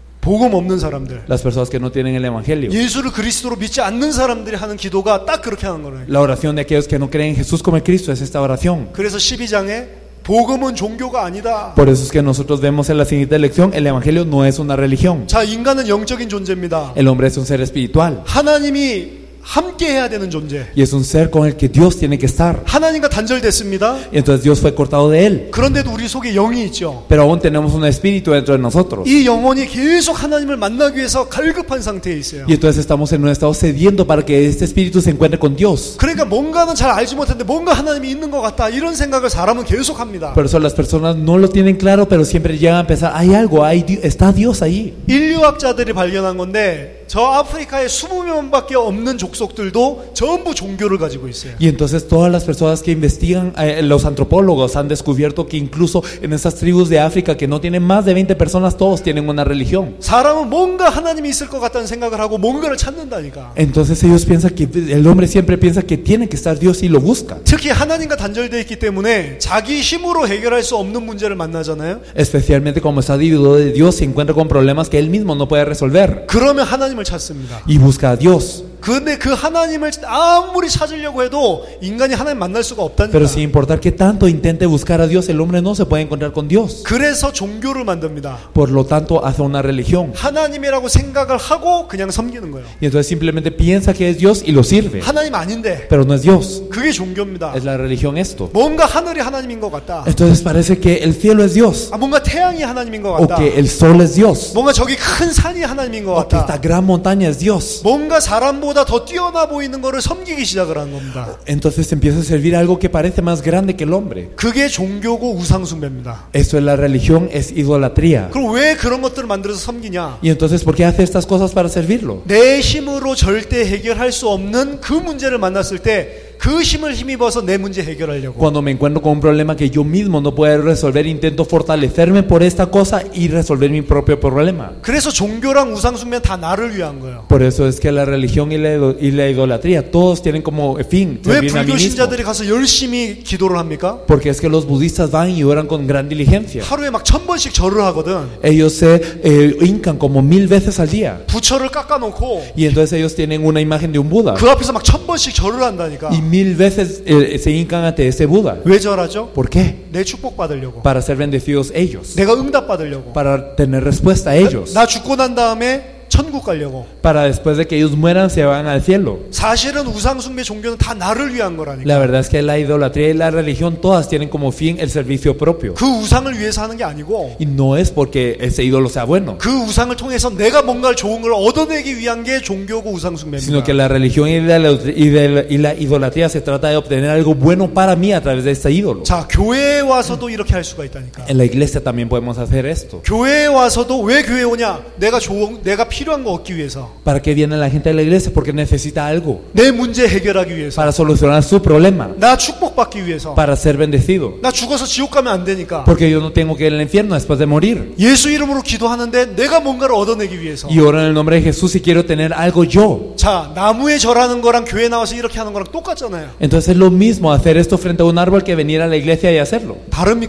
복음 없는 사람들, las personas que no tienen el evangelio. 예수를 그리스도로 믿지 않는 사람들이 하는 기도가 딱 그렇게 하는 거예요. La oración de aquellos que no creen en Jesús como el Cristo es esta oración. 그래서 십이 장에 복음은 종교가 아니다. Por eso es que nosotros vemos en la siguiente lección, el evangelio no es una religión. 자, 인간은 영적인 존재입니다. El hombre es un ser espiritual 하나님이 함께 해야 되는 존재. y es un ser con el que Dios tiene que estar. 하나님과 단절됐습니다. Y entonces Dios fue cortado de él. 그런데도 우리 속에 영이 있죠. Pero aún tenemos un espíritu dentro de nosotros. 이 영혼이 계속 하나님을 만나기 위해서 갈급한 상태에 있어요. Y entonces estamos en un estado sediento para que este espíritu se encuentre con Dios. 그러니까 뭔가는 잘 알지 못했는데 뭔가 하나님이 있는 것 같다 이런 생각을 사람은 계속 합니다. Por eso las personas no lo tienen claro, pero siempre llegan a pensar, hay algo, hay, Di- está Dios ahí. 인류학자들이 발견한 건데 저 아프리카에 이십 명밖에 없는 족속들도 전부 종교를 가지고 있어요. Y entonces todas las personas que investigan, eh, los antropólogos han descubierto que incluso en esas tribus de África que no tienen más de veinte personas, todos tienen una religión. 사람은 뭔가 하나님이 있을 것 같다는 생각을 하고 뭔가를 찾는다니까. Entonces ellos piensan que, el hombre siempre piensa que tiene que estar Dios y lo busca. 특히 하나님과 단절되어 있기 때문에 자기 힘으로 해결할 수 없는 문제를 만나잖아요. Especialmente como está dividido de Dios, se encuentra con problemas que él mismo no puede resolver. 그러면 하나님을 찾습니다. Y busca a Dios. 근데 그 하나님을 아무리 찾으려고 해도 인간이 하나님 만날 수가 없다니까. Pero sin importar que tanto intente buscar a Dios, el hombre no se puede encontrar con Dios. 그래서 종교를 만듭니다. Por lo tanto, hace una religión. 하나님이라고 생각을 하고 그냥 섬기는 거예요. Y entonces simplemente piensa que es Dios y lo sirve. 하나님 아닌데 Pero no es Dios. 그게 종교입니다. Es la religión esto. 뭔가 하늘이 하나님인 것 같다. Entonces parece que el cielo es Dios. 아, 뭔가 태양이 하나님인 것 O 같다. que el sol es Dios. 뭔가 저기 큰 산이 하나님인 것 O que esta 같다. gran montaña es Dios. 뭔가 사람보다 더 뛰어나 보이는 거를 섬기기 시작을 한 겁니다. Entonces empieza a servir algo que parece más grande que el hombre. 그게 종교고 우상숭배입니다. Eso es la religión, es idolatría. 그럼 왜 그런 것들을 만들어서 섬기냐? Y entonces, ¿por qué hace estas cosas para servirlo? 내 힘으로 절대 해결할 수 없는 그 문제를 만났을 때 그 힘을 힘입어서 내 문제 해결하려고. Cuando me encuentro con un problema que yo mismo no puedo resolver, intento fortalecerme por esta cosa y resolver mi propio problema. 그래서 종교랑 우상숭배는 다 나를 위한 거예요. Por eso es que la religión y la, ido- y la idolatría, todos tienen como fin 왜 servir a mí 불교 mismo. 신자들이 가서 열심히 기도를 합니까? Porque es que los budistas van y oran con gran diligencia. 하루에 막 천 번씩 절을 하거든. Ellos se eh, hincan como mil veces al día. 부처를 깎아놓고 Y entonces ellos tienen una imagen de un Buda. 그 앞에서 막 천 번씩 절을 한다니까. Y mil veces eh, se hincan ante ese Buda. 왜 절하죠? ¿Por qué? 내 축복 받으려고. Para ser bendecidos ellos. 내가 응답 받으려고. Para tener respuesta a ellos. 나 죽고 난 다음에 천국 가려고. Para después de que ellos mueran se van al cielo. 사실은 우상숭배 종교는 다 나를 위한 거라니까. La verdad es que la idolatría y la religión todas tienen como fin el servicio propio. 그 우상을 위해서 하는 게 아니고 Y no es porque ese ídolo sea bueno, 그 우상을 통해서 내가 뭔가 좋은 걸 얻어내기 위한 게 종교고 우상숭배입니다. sino que la religión y la, y de- y la idolatría se trata de obtener algo bueno para mí a través de este ídolo. 자, 교회에 와서도 이렇게 할 수가 있다니까. En la iglesia también podemos hacer esto. 교회에 와서도 왜 교회에 오냐? 내가 좋은 내가 필요한 거 얻기 위해서. ¿Para qué viene la gente de la iglesia? Porque necesita algo 내 문제 해결하기 위해서. para solucionar su problema, 나 축복받기 위해서. para ser bendecido. 나 죽어서 지옥 가면 안 되니까. Porque yo no tengo que ir al infierno después de morir. 예수 이름으로 기도하는데 내가 뭔가를 얻어내기 위해서. Y oro en el nombre de Jesús y quiero tener algo yo. 자, 나무에 절하는 거랑 교회 나와서 이렇게 하는 거랑 똑같잖아요. Entonces es lo mismo hacer esto frente a un árbol que venir a la iglesia y hacerlo. 다릅니까?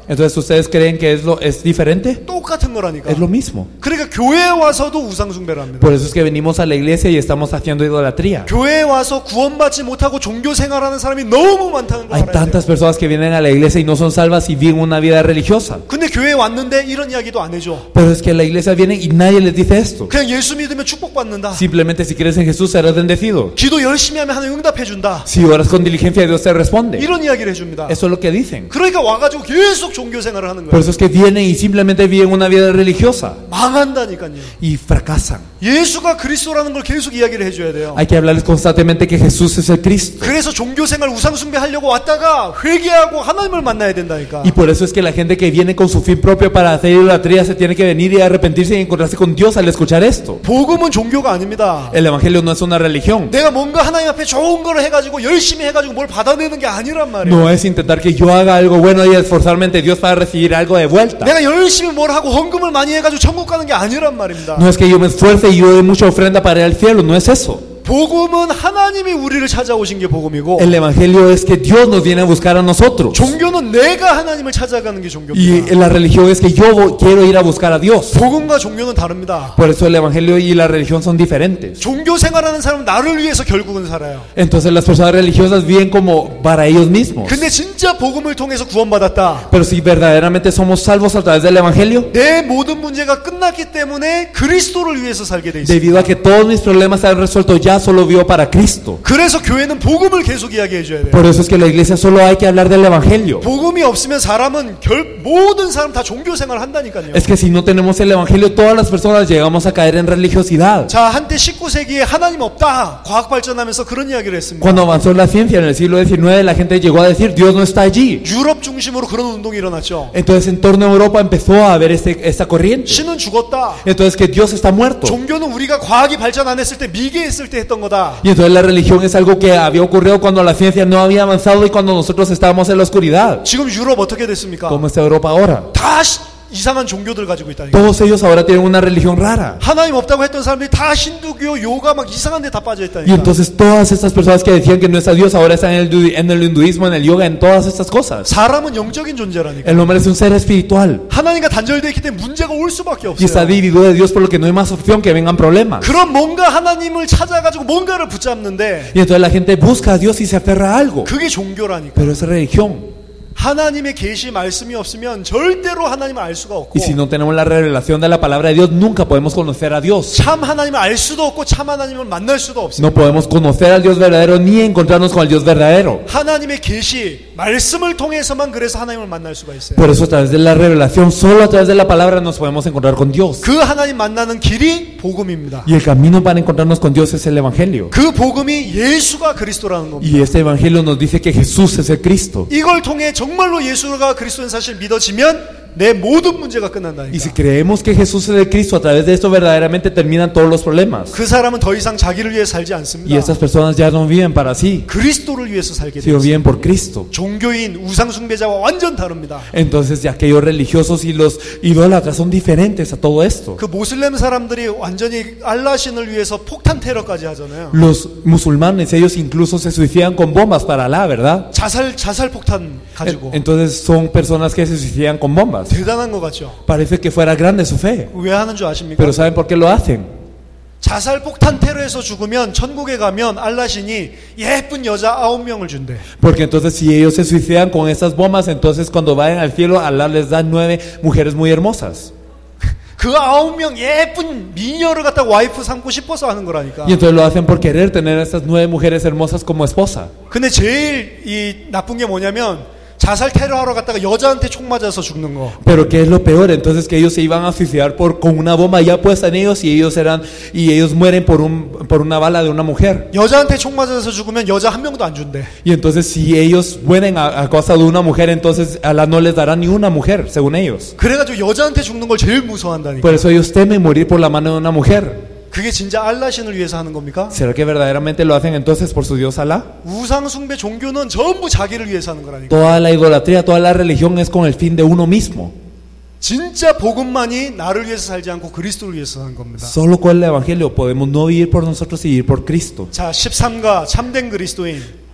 Entonces, ¿ustedes creen que es, lo, es diferente? 똑같은 거라니까. Es lo mismo. 그러니까 교회에 와서도 우상 숭배를 합니다. Por eso es que venimos a la iglesia y estamos haciendo idolatría. 교회에 와서 구원받지 못하고 종교 생활하는 사람이 너무 많다는 걸 Hay 알아야 tantas 돼요. personas que vienen a la iglesia y no son salvas y viven una vida religiosa. 근데 교회에 왔는데 이런 이야기도 안 해줘. Pero es que a la iglesia vienen y nadie les dice esto. 그냥 예수 믿으면 축복받는다. Simplemente si crees en Jesús serás bendecido. 기도 열심히 하면 하나님 응답해준다. Si oras con diligencia Dios te responde. 이런 이야기를 해줍니다. Eso es lo que dicen. 그러니까 와가지고 계속 종교 생활을 하는 Por 거예요. eso es que vienen y simplemente viven una vida religiosa 망한다니까요. y fracasan. 예수가 그리스도라는 걸 계속 이야기를 해줘야 돼요. Hay que hablarles constantemente que Jesús es el Cristo. 그래서 종교 생활 우상 숭배하려고 왔다가 회개하고 하나님을 만나야 된다니까. Y por eso es que la gente que viene con su fin propio para hacer idolatría se tiene que venir y arrepentirse y encontrarse con Dios al escuchar esto. 복음은 종교가 아닙니다. El evangelio no es una religión. 내가 뭔가 하나님 앞에 좋은 거를 해가지고 열심히 해가지고 뭘 받아내는 게 아니란 말이에요. No es intentar que yo haga algo bueno y esforzarme ante Dios para recibir algo de vuelta. 내가 열심히 뭘 하고 헌금을 많이 해가지고 천국 가는 게 아니란 말입니다. No es que yo me esfuerce y yo dé mucha ofrenda para ir al cielo, no es eso. 복음은 하나님이 우리를 찾아오신 게 복음이고, El evangelio es que Dios nos viene a buscar a nosotros. 종교는 내가 하나님을 찾아가는 게 종교입니다. Y la religión es que yo vo- quiero ir a buscar a Dios. 복음과 종교는 다릅니다. Por eso el evangelio y la religión son diferentes. 종교 생활하는 사람은 나를 위해서 결국은 살아요. Entonces las personas religiosas viven como para ellos mismos. 근데 진짜 복음을 통해서 구원받았다. Pero si verdaderamente somos salvos a través del evangelio, 내 모든 문제가 끝났기 때문에 그리스도를 위해서 살게 돼 있습니다. debido a que todos mis problemas se han resuelto ya, solo vivo para Cristo. 그래서 교회는 복음을 계속 이야기해 줘야 돼요. Por eso es que la iglesia solo hay que hablar del evangelio. 복음이 없으면 사람은 결, 모든 사람 다 종교 생활 한다니까요. Es que si no tenemos el evangelio, todas las personas llegamos a caer en religiosidad. 자, 한때 십구 세기에 하나님 없다. 과학 발전하면서 그런 이야기를 했습니다. Cuando avanzó la ciencia en el siglo diecinueve, la gente llegó a decir Dios no está allí. 유럽 중심으로 그런 운동이 일어났죠. Entonces en torno a Europa empezó a haber este, esta corriente. 신은 죽었다. Entonces que Dios está muerto. 종교는 우리가 과학이 발전 안 했을 때 미개했을 때 했던 거다. Y entonces la religión es algo que había ocurrido cuando la ciencia no había avanzado y cuando nosotros estábamos en la oscuridad. 지금 유럽 어떻게 됐습니까? ¿Cómo está Europa ahora? 다 시, 이상한 종교들 가지고 있다니까. Todos ellos ahora tienen una religión rara. 하나님 없다고 했던 사람들이 다 힌두교, 요가 막 이상한 데 다 빠져 Y 있다니까. entonces todas estas personas que decían que no está Dios ahora están en el, du- en el hinduismo, en el yoga, en todas estas cosas. 사람은 영적인 존재라니까. El hombre es un ser espiritual 하나님과 단절되어 있기 때문에 문제가 올 수밖에 y está 없어요. dividido de Dios, por lo que no hay más opción que vengan problemas. 그런 뭔가 하나님을 찾아가지고 뭔가를 붙잡는데 Y entonces la gente busca a Dios y se aferra a algo. 그게 종교라니까. Pero es religión. 하나님의 계시 말씀이 없으면 절대로 하나님을 알 수가 없고 Y si no tenemos la revelación de la palabra de Dios, nunca podemos conocer a Dios. 참 하나님을 알 수도 없고 참 하나님을 만날 수도 없어요. No podemos conocer al Dios verdadero ni encontrarnos con el Dios verdadero. 하나님의 계시 말씀을 통해서만 그래서 하나님을 만날 수가 있어요. Por eso a través de la revelación, solo a través de la palabra nos podemos encontrar con Dios. 그 하나님 만나는 길이 복음입니다. Y el camino para encontrarnos con Dios es el evangelio. 그 복음이 예수가 그리스도라는 겁니다. Y este evangelio nos dice que Jesús es el Cristo. 이걸 통해 정말로 예수가 그리스도인 사실 믿어지면 내 모든 문제가 Y si 끝난다니까. creemos que Jesús es el Cristo, a través de esto verdaderamente terminan todos los problemas. 그 사람은 더 이상 자기를 위해 살지 Y 않습니다. estas personas ya no viven para sí, 그리스도를 위해서 살게 sino 돼요. viven por Cristo. 종교인 우상 숭배자와 완전 다릅니다. Entonces ya aquellos religiosos y los idólatras son diferentes a todo esto. 그 모슬렘 사람들이 완전히 알라신을 위해서 폭탄 테러까지 하잖아요. Los musulmanes, ellos incluso se suicidan con bombas para Alá, ¿verdad? 자살 자살 폭탄 가지고. Entonces son personas que se suicidan con bombas. 대단한 것 같죠. Parece que fuera grande su fe. 왜 하는 줄 아십니까? Pero ¿saben por qué lo hacen? 자살 폭탄 테러에서 죽으면 천국에 가면 알라신이 예쁜 여자 아홉 명을 준대. Porque entonces si ellos se suicidan con esas bombas, entonces cuando vayan al cielo, Alá les da nueve mujeres muy hermosas. 그 아홉 명 예쁜 미녀를 갖다 와이프 삼고 싶어서 하는 거라니까. Y entonces lo hacen por querer tener a estas nueve mujeres hermosas como esposa. 근데 제일 이 나쁜 게 뭐냐면 자살 테러하러 갔다가 여자한테 총 맞아서 죽는 거. Pero ¿qué es lo peor? Entonces que ellos se iban a suicidar por, con una bomba ya puesta en ellos y ellos eran y ellos mueren por un por una bala de una mujer. 여자한테 총 맞아서 죽으면 여자 한 명도 안 준대. Y entonces si ellos mueren a, a causa de una mujer, entonces Alá no les dará ni una mujer, según ellos. 그래가지고 여자한테 죽는 걸 제일 무서워한다니까. Por eso ellos temen morir por la mano de una mujer. 그게 진짜 알라신을 위해서 하는 겁니까? ¿Será que verdaderamente lo hacen entonces por su Dios Alá? 우상 숭배 종교는 전부 자기를 위해서 하는 거라니까. Toda la idolatría, toda la religión es con el fin de uno mismo. 진짜 복음만이 나를 위해서 살지 않고 그리스도를 위해서 사는 겁니다. Solo con el evangelio podemos no vivir por nosotros y vivir por Cristo. 자, 십삼 가 참된 그리스도인.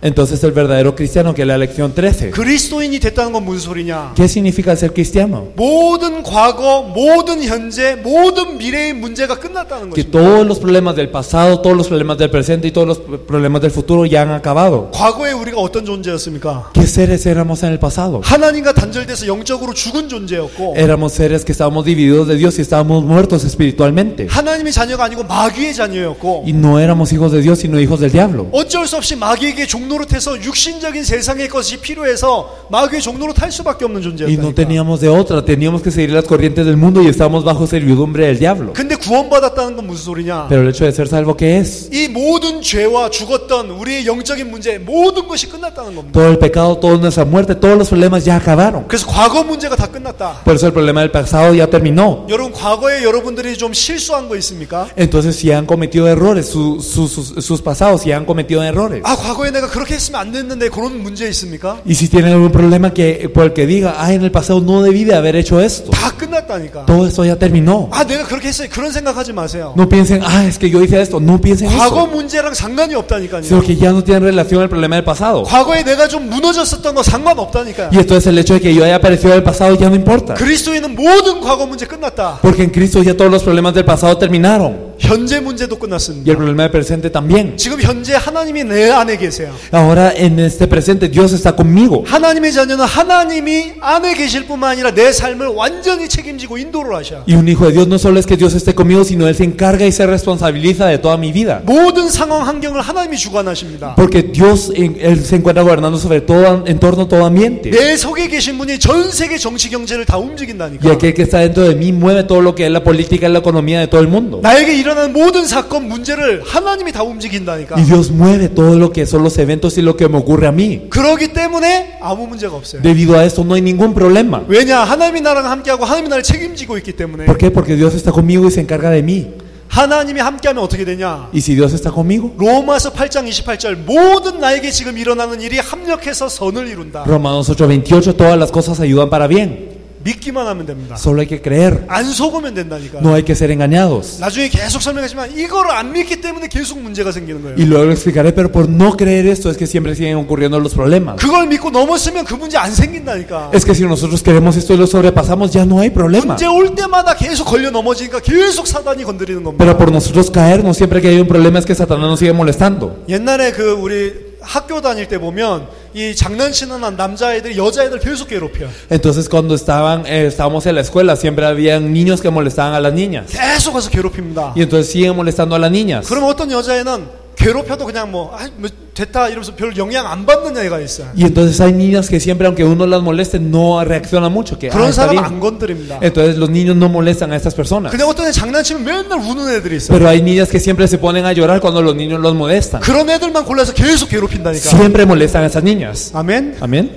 Entonces el verdadero cristiano, que es la lección trece. 그리스도인이 됐다는 건 무슨 소리냐? ¿Qué significa ser cristiano? 모든 과거, 모든 현재, 모든 미래의 문제가 끝났다는 Que 것입니다. todos los problemas del pasado, todos los problemas del presente y todos los problemas del futuro ya han acabado. 과거에 우리가 어떤 존재였습니까? ¿Qué seres éramos en el pasado? 하나님과 단절돼서 영적으로 죽은 존재였고, Éramos seres que estábamos divididos de Dios y estábamos muertos espiritualmente. 하나님의 자녀가 아니고 마귀의 자녀였고, Y no éramos hijos de Dios, sino hijos del diablo. 어쩔 수 없이 마귀에게 종노릇해서 육신적인 세상의 것이 필요해서 마귀의 종노릇 할 수밖에 없는 Y no 존재였다니까. teníamos de otra, teníamos que seguir las corrientes del mundo y estábamos bajo servidumbre del diablo. 근데 구원받았다는 건 무슨 소리냐? Pero el hecho de ser salvo, ¿qué es? 이 모든 죄와 죽었던 우리의 영적인 문제, 모든 것이 끝났다는 겁니다. Todo el pecado, toda nuestra muerte, todos los problemas ya acabaron. 그래서 과거 문제가 다 끝났다. Por eso el problema del pasado ya terminó. 여러분, 과거에 여러분들이 좀 실수한 거 있습니까? Entonces si han cometido errores, su- su- sus, sus pasados, si han cometido errores. 아, 과거에 내가 그렇게 했으면 안 됐는데 그런 문제 있습니까? Y si tienen algún problema que, por el que diga, ah, en el pasado no debí de haber hecho esto. 다 끝났다니까. Todo esto ya terminó. 아, 내가 그렇게 했어요. 그런 생각하지 마세요. No piensen, ah, es que yo hice esto. No piensen 과거 eso. 문제랑 상관이 없다니까요. Sino que ya no tienen relación al problema del pasado. 과거에 내가 좀 무너졌었던 거 상관없다니까요. Y entonces el hecho de que yo haya aparecido del pasado ya no importa. 그리스도인은 모든 과거 문제 끝났다. Porque en Cristo ya todos los problemas del pasado terminaron. 현재 문제도 Y 끝났습니다. el problema del presente también. 지금 현재 하나님이 내 안에 계세요. Ahora en este presente Dios está conmigo. 하나님의 자녀는 하나님이 안에 계실 뿐만 아니라 내 삶을 완전히 책임지고 인도를 하셔. Y un hijo de Dios no solo es que Dios esté conmigo, sino Él se encarga y se responsabiliza de toda mi vida. 모든 상황 환경을 하나님이 주관하십니다. Porque Dios, en- Él se encuentra gobernando sobre todo entorno, todo ambiente. 내 속에 계신 분이 전 세계 정치 경제를 다 Y 움직인다니까. aquel que está dentro de mí mueve todo lo que es la política y la economía de todo el mundo. 나에게 일어나는 모든 사건 문제를 하나님이 다 움직인다니까. Y Dios mueve todo lo que son los eventos y lo que me ocurre a mí. 그러기 때문에 아무 문제가 없어요. Debido a esto no hay ningún problema. 왜냐? 하나님이 나랑 함께하고 하나님이 나를 책임지고 있기 때문에. ¿Por qué? Porque Dios está conmigo y se encarga de mí. 하나님이 함께하면 어떻게 되냐? Y si Dios está conmigo, 로마서 팔 장 이십팔 절 모든 나에게 지금 일어나는 일이 합력해서 선을 이룬다. Romanos ocho veintiocho, todas las cosas ayudan para bien. 믿기만 하면 됩니다. Solo hay que creer. 안 속으면 된다니까. No hay que ser engañados. 나중에 계속 설명하지만 이거를 안 믿기 때문에 계속 문제가 생기는 거예요. Y luego lo explicaré, pero por no creer esto es que siempre siguen ocurriendo los problemas. 그걸 믿고 넘었으면 그 문제 안 생긴다니까. Es que si nosotros queremos esto y lo sobrepasamos, ya no hay problema. 문제 올 때마다 계속 걸려 넘어지니까 계속 사단이 건드리는 겁니다. Pero por nosotros caernos, siempre que hay un problema es que Satanás nos sigue molestando. 옛날에 그 우리 학교 다닐 때 보면 이 장난치는 남자애들이 여자애들 계속 괴롭혀. Entonces cuando estaban, eh, estábamos en la escuela, siempre habían niños que molestaban a las niñas. 계속 와서 괴롭힙니다. Y entonces siguen molestando a las niñas. 그럼 어떤 여자애는 괴롭혀도 그냥 뭐, 아, 뭐 됐다 이러면서 별 영향 안 받는 애가 있어요. Y entonces hay niñas que siempre, aunque uno las moleste, no reacciona mucho. Que, ah, 그런 está 사람 bien. 안 건드립니다. Entonces los niños no molestan a estas personas. 그냥 어떤 애 장난치면 맨날 우는 애들이 있어요. Pero hay niñas que siempre se ponen a llorar cuando los niños los molestan. 그런 애들만 골라서 계속 괴롭힌다니까. Siempre molestan a esas niñas. 아멘. Amén.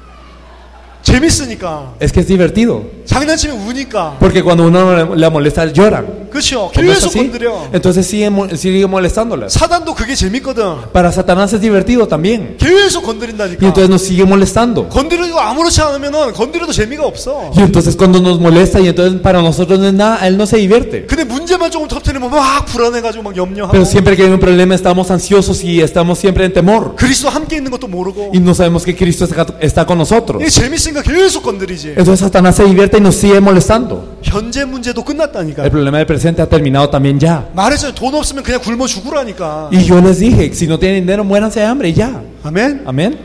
재밌으니까. Es que es divertido. 장난치면 우니까. Porque cuando uno la molesta, lloran. 그렇죠. ¿No es 계속 así? 건드려. Entonces sigue, mo- sigue molestándolas. 사단도 그게 재밌거든. Para Satanás es divertido también. 계속 Y 건드린다니까. entonces nos sigue molestando. 건드리고 아무렇지 않으면은 건드려도 재미가 없어. Y entonces cuando nos molesta y entonces para nosotros no es nada, él no se divierte. 근데 문제만 조금 터뜨리면 막 불안해가지고 막 염려하고. Pero siempre que hay un problema estamos ansiosos y estamos siempre en temor. 그리스도 함께 있는 것도 모르고. Y no sabemos que Cristo está está con nosotros. 이게 재밌으니까 계속 건드리지. Entonces Satanás se divierte y nos sigue molestando. 현재 문제도 끝났다니까. El problema del presente ha terminado también ya. 말했어요. 돈 없으면 그냥 굶어 죽으라니까. Y yo les dije, si no tienen dinero, muéranse de hambre y ya. 아멘. Amén.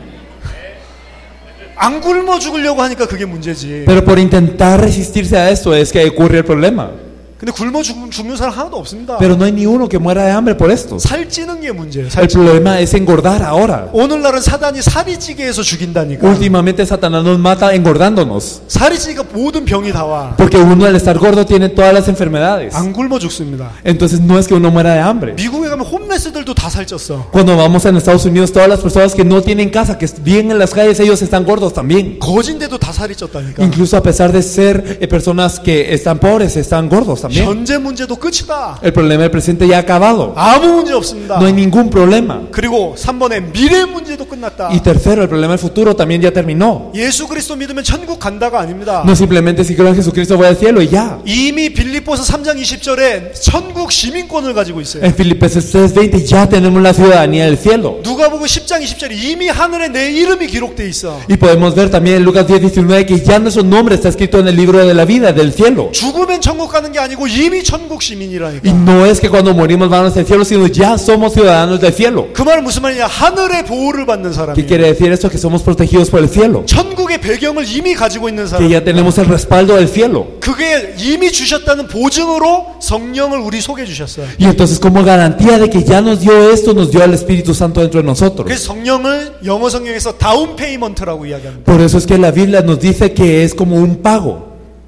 안 굶어 죽으려고 하니까 그게 문제지. Pero por intentar resistirse a esto es que ocurre el problema. 근데 굶어 죽, 죽는 사람 하나도 없습니다. Pero no hay ni uno que muera de hambre por esto. 살찌는 게 문제예요. El 살찌. problema es engordar ahora. 오늘날은 사단이 살이 찌게 해서 죽인다니까. Últimamente Satanás nos mata engordándonos. 살이 찌니까 모든 병이 다 와. Porque uno al estar gordo tiene todas las enfermedades. 안 굶어 죽습니다. Entonces no es que uno muera de hambre. 미국에 가면 홈레스들도 다 살쪘어. Cuando vamos en Estados Unidos, todas las personas que no tienen casa, que viven en las calles, ellos están gordos también. 거진데도 다 살이 쪘다니까. Incluso a pesar de ser eh, personas que están pobres, están gordos también. también. 현재 문제도 끝이다. El problema del presente ya ha acabado. 아무 문제 없습니다. No hay ningún problema. 그리고 삼 번에 미래 문제도 끝났다. Y tercero, el problema del futuro también ya terminó. 예수 그리스도 믿으면 천국 간다가 아닙니다. No simplemente si creo en Jesucristo voy al cielo y ya. 이미 빌립보서 삼 장 이십 절에 천국 시민권을 가지고 있어요. En Filipenses tres veinte ya tenemos la ciudadanía del cielo. 누가복음 십 장 이십 절에 이미 하늘에 내 이름이 기록돼 있어. Y podemos ver también en Lucas diez diecinueve que ya nuestro nombre está escrito en el libro de la vida del cielo. 죽으면 천국 가는 게 아니고 이미 천국 시민이라니까. Y no es que cuando morimos vamos al cielo, sino ya somos ciudadanos del cielo. 그 말은 무슨 말이냐? 하늘의 보호를 받는 ¿Qué 사람이에요. quiere decir esto? Que somos protegidos por el cielo. 천국의 배경을 이미 가지고 있는 Que 사람. ya tenemos el respaldo del cielo. 그게 이미 주셨다는 보증으로 성령을 우리 속에 주셨어요. Y entonces como garantía de que ya nos dio esto, nos dio al Espíritu Santo dentro de nosotros. 그래서 성령을 영어 성경에서 다운 페이먼트라고 이야기합니다. Por eso es que la Biblia nos dice que es como un pago.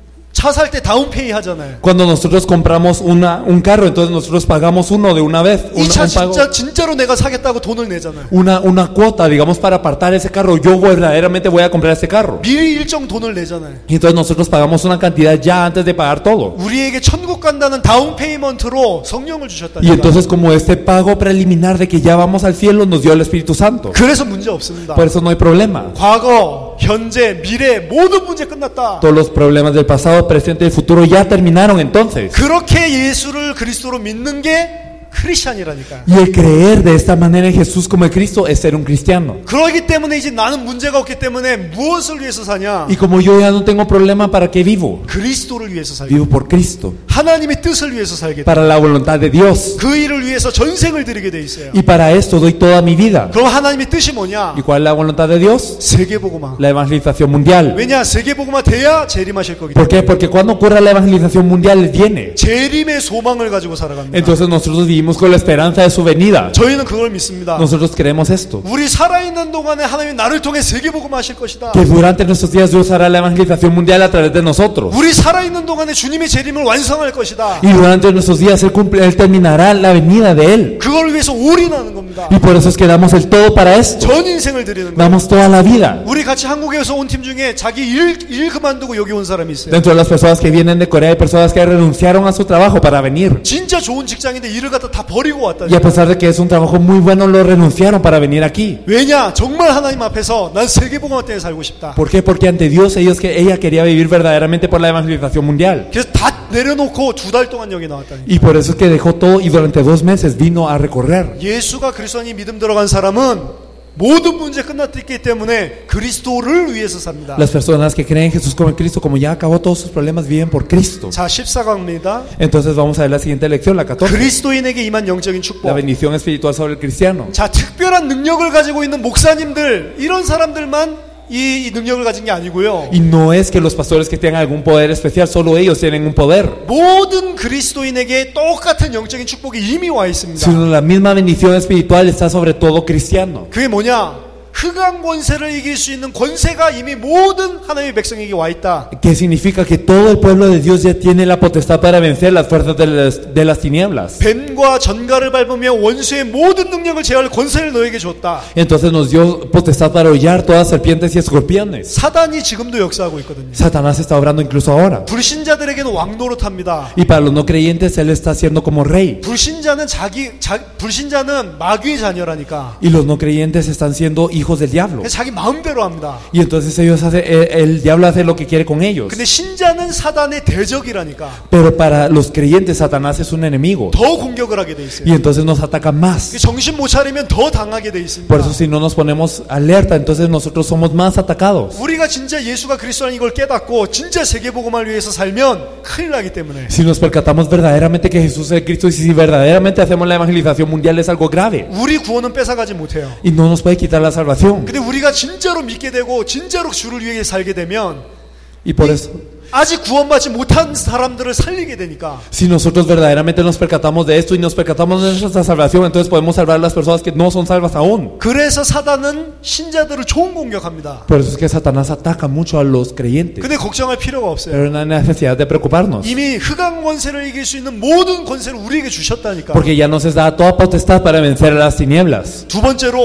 차 살 때 다운 페이 하잖아요. Cuando nosotros compramos una, un carro, entonces nosotros pagamos uno de una vez, un, 이 차 un pago, 진짜 진짜로 내가 사겠다고 돈을 내잖아요. una, una cuota, digamos, para apartar ese carro. Yo verdaderamente voy a comprar ese carro. 미리 일정 돈을 내잖아요. Y entonces nosotros pagamos una cantidad ya antes de pagar todo. 우리에게 천국 간다는 다운 페이먼트로 성령을 Y 주셨다니까. entonces como este pago preliminar de que ya vamos al cielo nos dio el Espíritu Santo. 그래서 문제 없습니다. Por eso no hay problema. 과거, 현재, 미래 모든 문제 끝났다. Todos los problemas del pasado, presente y futuro ya terminaron entonces. 그렇게 예수를 그리스도로 믿는 게 크리스찬이라니까요. Y el creer de esta manera en Jesús como el Cristo es ser un cristiano. 그러기 때문에 이제 나는 문제가 없기 때문에 무엇을 위해서 사냐? Y como yo ya no tengo problema, ¿para qué vivo? 그리스도를 위해서 살게. Vivo por Cristo, 하나님의 뜻을 위해서 살게 돼. para la voluntad de Dios. 그 일을 위해서 전생을 드리게 돼 있어요. Y para esto doy toda mi vida. 그럼 하나님의 뜻이 뭐냐? ¿Y cuál es la voluntad de Dios? 세계복음화. La evangelización mundial. 왜냐? 세계복음화 돼야 재림하실 거기 ¿Por 때문에. qué? Porque cuando ocurra la evangelización mundial, Él viene. 재림의 소망을 가지고 살아갑니다. Entonces nosotros vivimos con la esperanza de su venida. 저희는 그걸 믿습니다. Nosotros creemos esto. 우리 살아있는 동안에 하나님이 나를 통해 세계복음화 하실 것이다. Que durante nuestros días Dios hará la evangelización mundial a través de nosotros. 우리 살아있는 동안에 주님의 재림을 완성할 것이다. Y durante nuestros días Él, cumple, Él terminará la venida de Él. 그걸 위해서 올인하는 겁니다. Y por eso es que damos el todo para esto. 전 인생을 드리는 거예요. Damos toda la vida. 우리 같이 한국에서 온 팀 중에 자기 일, 일 그만두고 여기 온 사람이 있어요. Dentro de las personas que vienen de Corea hay personas que renunciaron a su trabajo para venir. 진짜 좋은 직장인데 일을 갖다 다 버리고 Y a 왔다니까. pesar de que es un trabajo muy bueno, lo renunciaron para venir aquí. 왜냐? 정말 하나님 앞에서 난 세계복음화 때문에 살고 싶다. ¿Por qué? Porque ante Dios ellos que ella quería vivir verdaderamente por la evangelización mundial. 그래서 다 내려놓고 두 달 동안 여기 나왔다니까. Y por eso es que dejó todo y durante dos meses vino a recorrer. 예수가 그리스도니 믿음 들어간 사람은 모든 문제 끝났기 때문에 그리스도를 위해서 삽니다. Las personas que creen en Jesús como en Cristo, como ya acabó todos sus problemas, viven por Cristo. 자, 십사 강입니다. Entonces vamos a ver la siguiente lección, la catorce. 그리스도인에게 임한 영적인 La 축복. bendición espiritual sobre el cristiano. 자, 특별한 능력을 가지고 있는 목사님들, 이런 사람들만 이, 이 능력을 가진 게 아니고요. Y no es que los pastores que tengan algún poder especial, solo ellos tienen un poder. 모든 그리스도인에게 똑같은 영적인 축복이 이미 와 있습니다. Sino la misma bendición espiritual está sobre todo cristiano. 그게 뭐냐? 흑암 권세를 이길 수 있는 권세가 이미 모든 하나님의 백성에게 와 있다. Que significa que todo el pueblo de Dios ya tiene la potestad para vencer las fuerzas de las, de las tinieblas. 뱀과 전갈을 밟으며 원수의 모든 능력을 제어할 권세를 너에게 줬다. Entonces nos dio potestad para hollar todas serpientes y escorpiones. 사단이 지금도 역사하고 있거든요. Satanás está obrando incluso ahora. 불신자들에게는 왕노릇합니다. Y para los no creyentes él está haciendo como rey. 불신자는 자기 자, 불신자는 마귀의 자녀라니까. Y los no creyentes están siendo hijos del diablo. 자기 마음대로 합니다. Y entonces ellos hace, el, el diablo hace lo que quiere con ellos. 근데 신자는 사단의 대적이라니까. Pero para los creyentes Satanás es un enemigo. 더 공격을 하게 돼 있어요. Y entonces nos ataca más. 정신 못 차리면 더 당하게 돼 있습니다. Por eso si no nos ponemos alerta, entonces nosotros somos más atacados. 우리가 진짜 예수가 그리스도라는 이걸 깨닫고 진짜 세계복음을 위해서 살면 큰일 나기 때문에. Si nos percatamos verdaderamente que Jesús es el Cristo y si verdaderamente hacemos la evangelización mundial es algo grave. 우리 구원은 뺏어가지 못해요. Y no nos puede quitar la salvación. 근데 우리가 진짜로 믿게 되고 진짜로 주를 위해 살게 되면 Y por eso, 아직 구원받지 못한 사람들을 살리게 되니까. si nosotros verdaderamente nos percatamos de esto y nos percatamos de nuestra salvación, entonces podemos salvar a las personas que no son salvas aún. 그래서 사단은 신자들을 총 공격합니다. Por eso es que Satanás ataca mucho a los creyentes. 근데 걱정할 필요가 없어요. Pero no hay necesidad de preocuparnos. 이미 흑암 권세를 이길 수 있는 모든 권세를 우리에게 주셨다니까. Porque ya nos es dada toda potestad para vencer a las tinieblas. 두 번째로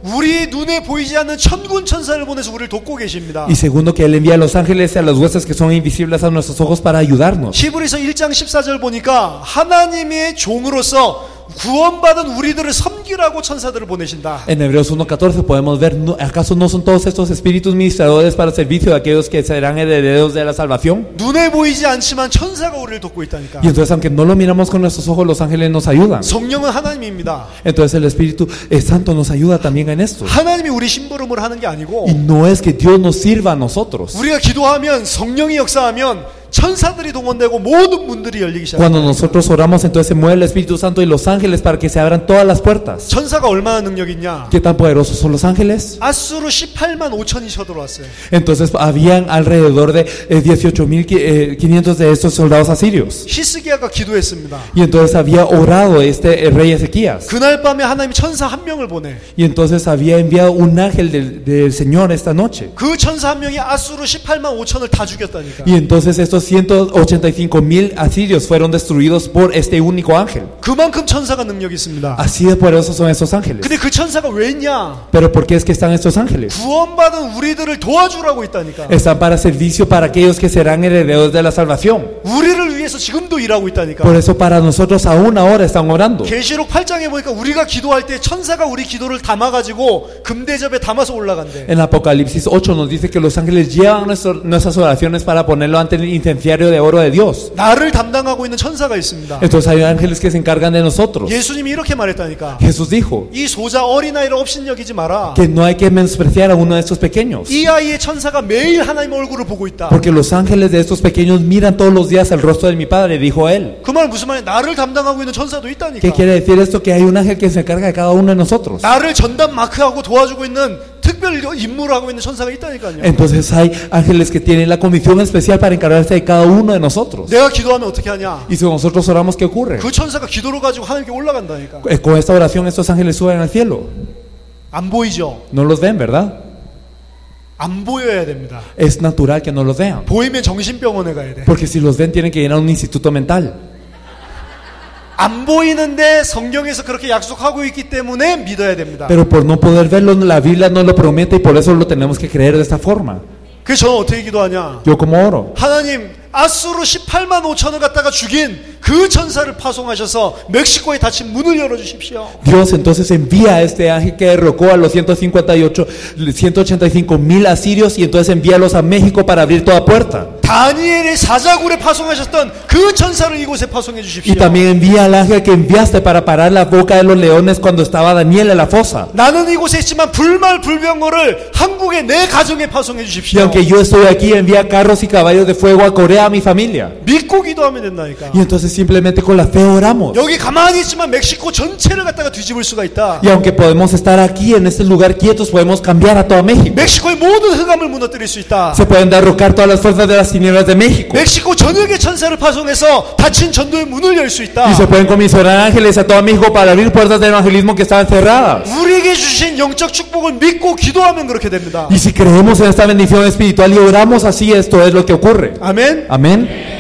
우리 눈에 보이지 않는 천군 천사를 보내서 우리를 돕고 계십니다. Y segundo, que Él envía a los ángeles y a las huestes que son invisibles a nuestros ojos para ayudarnos. 히브리서 일 장 십사 절 보니까 하나님의 종으로서 구원받은 우리들을 섬기라고 천사들을 보내신다. En Hebreos uno catorce podemos ver, no, ¿acaso no son todos estos espíritus ministradores para el servicio de aquellos que serán herederos de la salvación? 눈에 보이지 않지만 천사가 우리를 돕고 있다니까. Y entonces, aunque no lo miramos con nuestros ojos, los ángeles nos ayudan. 성령은 하나님입니다. Entonces el Espíritu Santo nos ayuda también en esto. 하나님이 우리 심부름을 하는 게 아니고, Y no es que Dios nos sirva a nosotros. 우리가 기도하면 성령이 역사하면 천사들이 동원되고 모든 문들이 열리기 Cuando 시작합니다. nosotros oramos, entonces se mueve el Espíritu Santo y los ángeles para que se abran todas las puertas. 천사가 얼마나 능력이 있냐? ¿Qué tan poderosos son los ángeles? 아수르 십팔만 오천이 쳐들어왔어요. Entonces habían alrededor de eh, dieciocho mil quinientos de estos soldados asirios. 히스기야가 기도했습니다. Y entonces había orado este eh, rey Ezequías. 그날 밤에 하나님이 천사 한 명을 보내. Y entonces había enviado un ángel del, del Señor esta noche. 그 천사 한 명이 아수르 십팔만 오천을 다 죽였다니까. Y entonces estos ciento ochenta y cinco mil asirios fueron destruidos por este único ángel. 그만큼 천사가 능력이 있습니다. Así de poderosos son estos ángeles. 근데 그 천사가 왜 있냐? Pero ¿por qué es que están estos ángeles? 구원받은 우리들을 도와주라고 있다니까. Están para servicio para aquellos que serán herederos de la salvación. 우리를 위해서 지금도 일하고 있다니까. Por eso para nosotros aún ahora están orando. 계시록 팔 장에 보니까 우리가 기도할 때 천사가 우리 기도를 담아가지고 금대접에 담아서 올라간대. En Apocalipsis ocho nos dice que los ángeles llevan nuestro, nuestras oraciones para ponerlo ante el incenciario de oro de Dios. 나를 담당하고 있는 천사가 있습니다. Entonces hay ángeles que se encargan de nosotros. 예수님이 이렇게 말했다니까. Jesús dijo 이 소자 어린아이를 업신여기지 마라. que no hay que menospreciar a uno de estos pequeños. 이 아이의 천사가 매일 하나님 얼굴을 보고 있다. Porque los ángeles de estos pequeños miran todos los días el rostro de mi Padre, dijo él. 그 말 무슨 말이야? 나를 담당하고 있는 천사도 ¿Qué 있다니까. quiere decir esto? Que hay un ángel que se encarga de cada uno de nosotros. 나를 전담 마크하고 도와주고 있는 특별 임무를 하고 있는 천사가 있다니까요. Entonces hay ángeles que tienen la comisión especial para encargarse de cada uno de nosotros. 내가 기도하면 어떻게 하냐? Y si nosotros oramos, ¿qué ocurre? 그 천사가 기도를 가지고 하나님께 올라간다니까. Eh, Con esta oración estos ángeles suben al cielo. 안 보이죠? No los ven, ¿verdad? 안 보여야 됩니다. Es natural que no los vean. 보이면 정신병원에 가야 돼. Porque si los ven tienen que ir a un instituto mental. 안 보이는데 성경에서 그렇게 약속하고 있기 때문에 믿어야 됩니다. Pero por no poder verlo, la Biblia nos lo promete y por eso lo tenemos que creer de esta forma. 그래서 저는 어떻게 기도하냐? Yo como oro. 하나님, 아수르 십팔만 오천을 갖다가 죽인 그 천사를 파송하셔서 멕시코에 닫힌 문을 열어주십시오. Dios entonces envía a este ángel que derrocó a los ciento cincuenta y ocho, ciento ochenta y cinco mil asirios y entonces envíalos a México para abrir toda puerta. 다니엘의 사자굴에 파송하셨던 그 천사를 이곳에 파송해 주십시오. Y también envía al ángel que enviaste para parar la boca de los leones cuando estaba Daniel en la fosa. 나는 이곳에 있지만 불말불병거를 한국의 내 가정에 파송해 Y 주십시오. aunque yo estoy aquí, envía carros y caballos de fuego a Corea, a mi familia. 믿고 기도하면 된다니까. Y entonces simplemente con la fe oramos. 여기 가만히 있지만 멕시코 전체를 갖다가 뒤집을 수가 있다. Y aunque podemos estar aquí en este lugar quietos, podemos cambiar a toda México. 멕시코의 모든 흑암을 무너뜨릴 수 있다. Se pueden derrocar todas las fuerzas de las tinieblas de México. 멕시코 전역의 천사를 파송해서 닫힌 전도의 문을 열 수 있다. Y se pueden comisionar ángeles a toda México para abrir puertas del evangelismo que estaban cerradas. 우리에게 주신 영적 축복을 믿고 기도하면 그렇게 됩니다. Y si creemos en esta bendición espiritual y oramos así, esto es lo que ocurre. 아멘. Amén.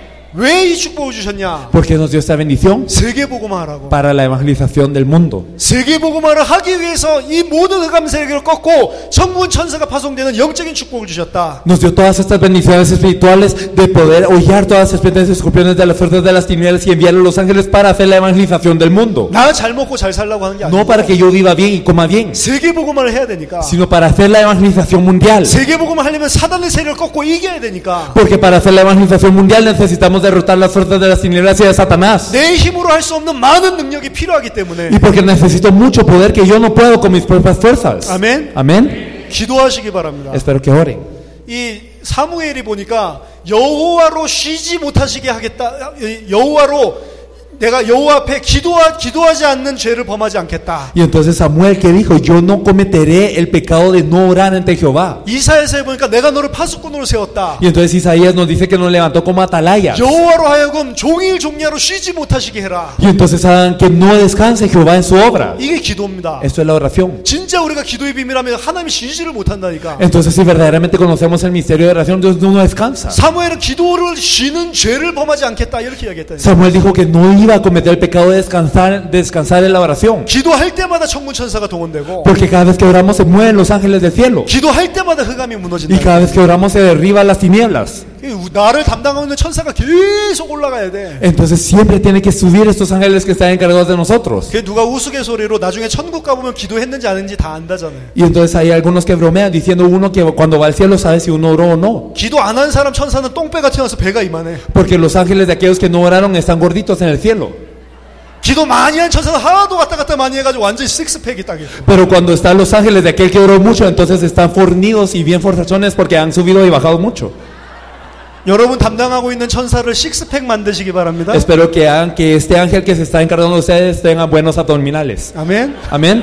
왜 이 축복을 주셨냐? ¿Por qué nos dio esta bendición? 세계복음화라고. Para la evangelización del mundo. 세계복음화를 하기 위해서 이 모든 흑암 세계를 꺾고 천군 천사가 파송되는 영적인 축복을 주셨다. Nos dio todas estas bendiciones espirituales de poder hollar todas las serpientes y escorpiones de las fuerzas de las tinieblas y enviarlos a los ángeles para hacer la evangelización del mundo. 나 잘 먹고 잘 살라고 하는 게 아니고 No para que yo viva bien y coma bien, 세계복음화를 해야 되니까. sino para hacer la evangelización mundial. 세계복음을 하려면 사단의 세력을 꺾고 이겨야 되니까. Porque para hacer la evangelización mundial necesitamos derrotar las fuerzas de las tinieblas y de Satanás. 내 힘으로 할 수 없는 많은 능력이 필요하기 때문에. Y porque necesito mucho poder que yo no puedo con mis propias fuerzas. 아멘. Amén. 기도하시기 바랍니다. Espero que oren. 이 사무엘이 보니까 여호와로 쉬지 못하시게 하겠다. 여호와로 내가 여호와 앞에 기도하, 기도하지 않는 죄를 범하지 않겠다. Y entonces Samuel que dijo, yo no cometeré el pecado de no orar ante Jehová. 이사야서에 보니까 내가 너를 파수꾼으로 세웠다. Y entonces Isaías nos dice que nos levantó como atalayas. 여호와로 하여금 종일 종야로 쉬지 못하시게 해라. Y entonces hagan que no descanse Jehová en su obra. 이게 기도입니다. Esto es la oración. 진짜 우리가 기도의 비밀하면 하나님이 쉬지를 못한다니까. Entonces si verdaderamente conocemos el misterio de oración, Dios no descansa. 사무엘은 기도를 쉬는 죄를 범하지 않겠다 이렇게 이야기했다니까. Samuel dijo que no iba a cometer el pecado de descansar, descansar en la oración. 기도할 때마다 천군 천사가 동원되고 Porque cada vez que oramos se mueven los ángeles del cielo. 기도할 때마다 흑암이 무너진다. Y cada vez que oramos se derriban las tinieblas. 나를 담당하고 있는 천사가 계속 올라가야 돼. Entonces siempre tienen que subir estos ángeles que están encargados de nosotros. 그 누가 우스갯소리로 나중에 천국 가보면 기도했는지 안 했는지 다 안다잖아요. Y entonces hay algunos que bromean diciendo uno que cuando va al cielo sabe si uno oró o no. 기도 안 한 사람 천사는 똥배가 튀어나와서 배가 이만해. Porque los ángeles de aquellos que no oraron están gorditos en el cielo. 기도 많이 한 천사는 하도 왔다 갔다 많이 해가지고 완전히 식스팩이 딱 있고. Pero cuando están los ángeles de aquel que oró mucho, entonces están fornidos y bien fortachones porque han subido y bajado mucho. 여러분 담당하고 있는 천사를 식스팩 만드시기 바랍니다. Espero que hagan que este ángel que se está encargando de ustedes tenga buenos abdominales. 아멘. Amén.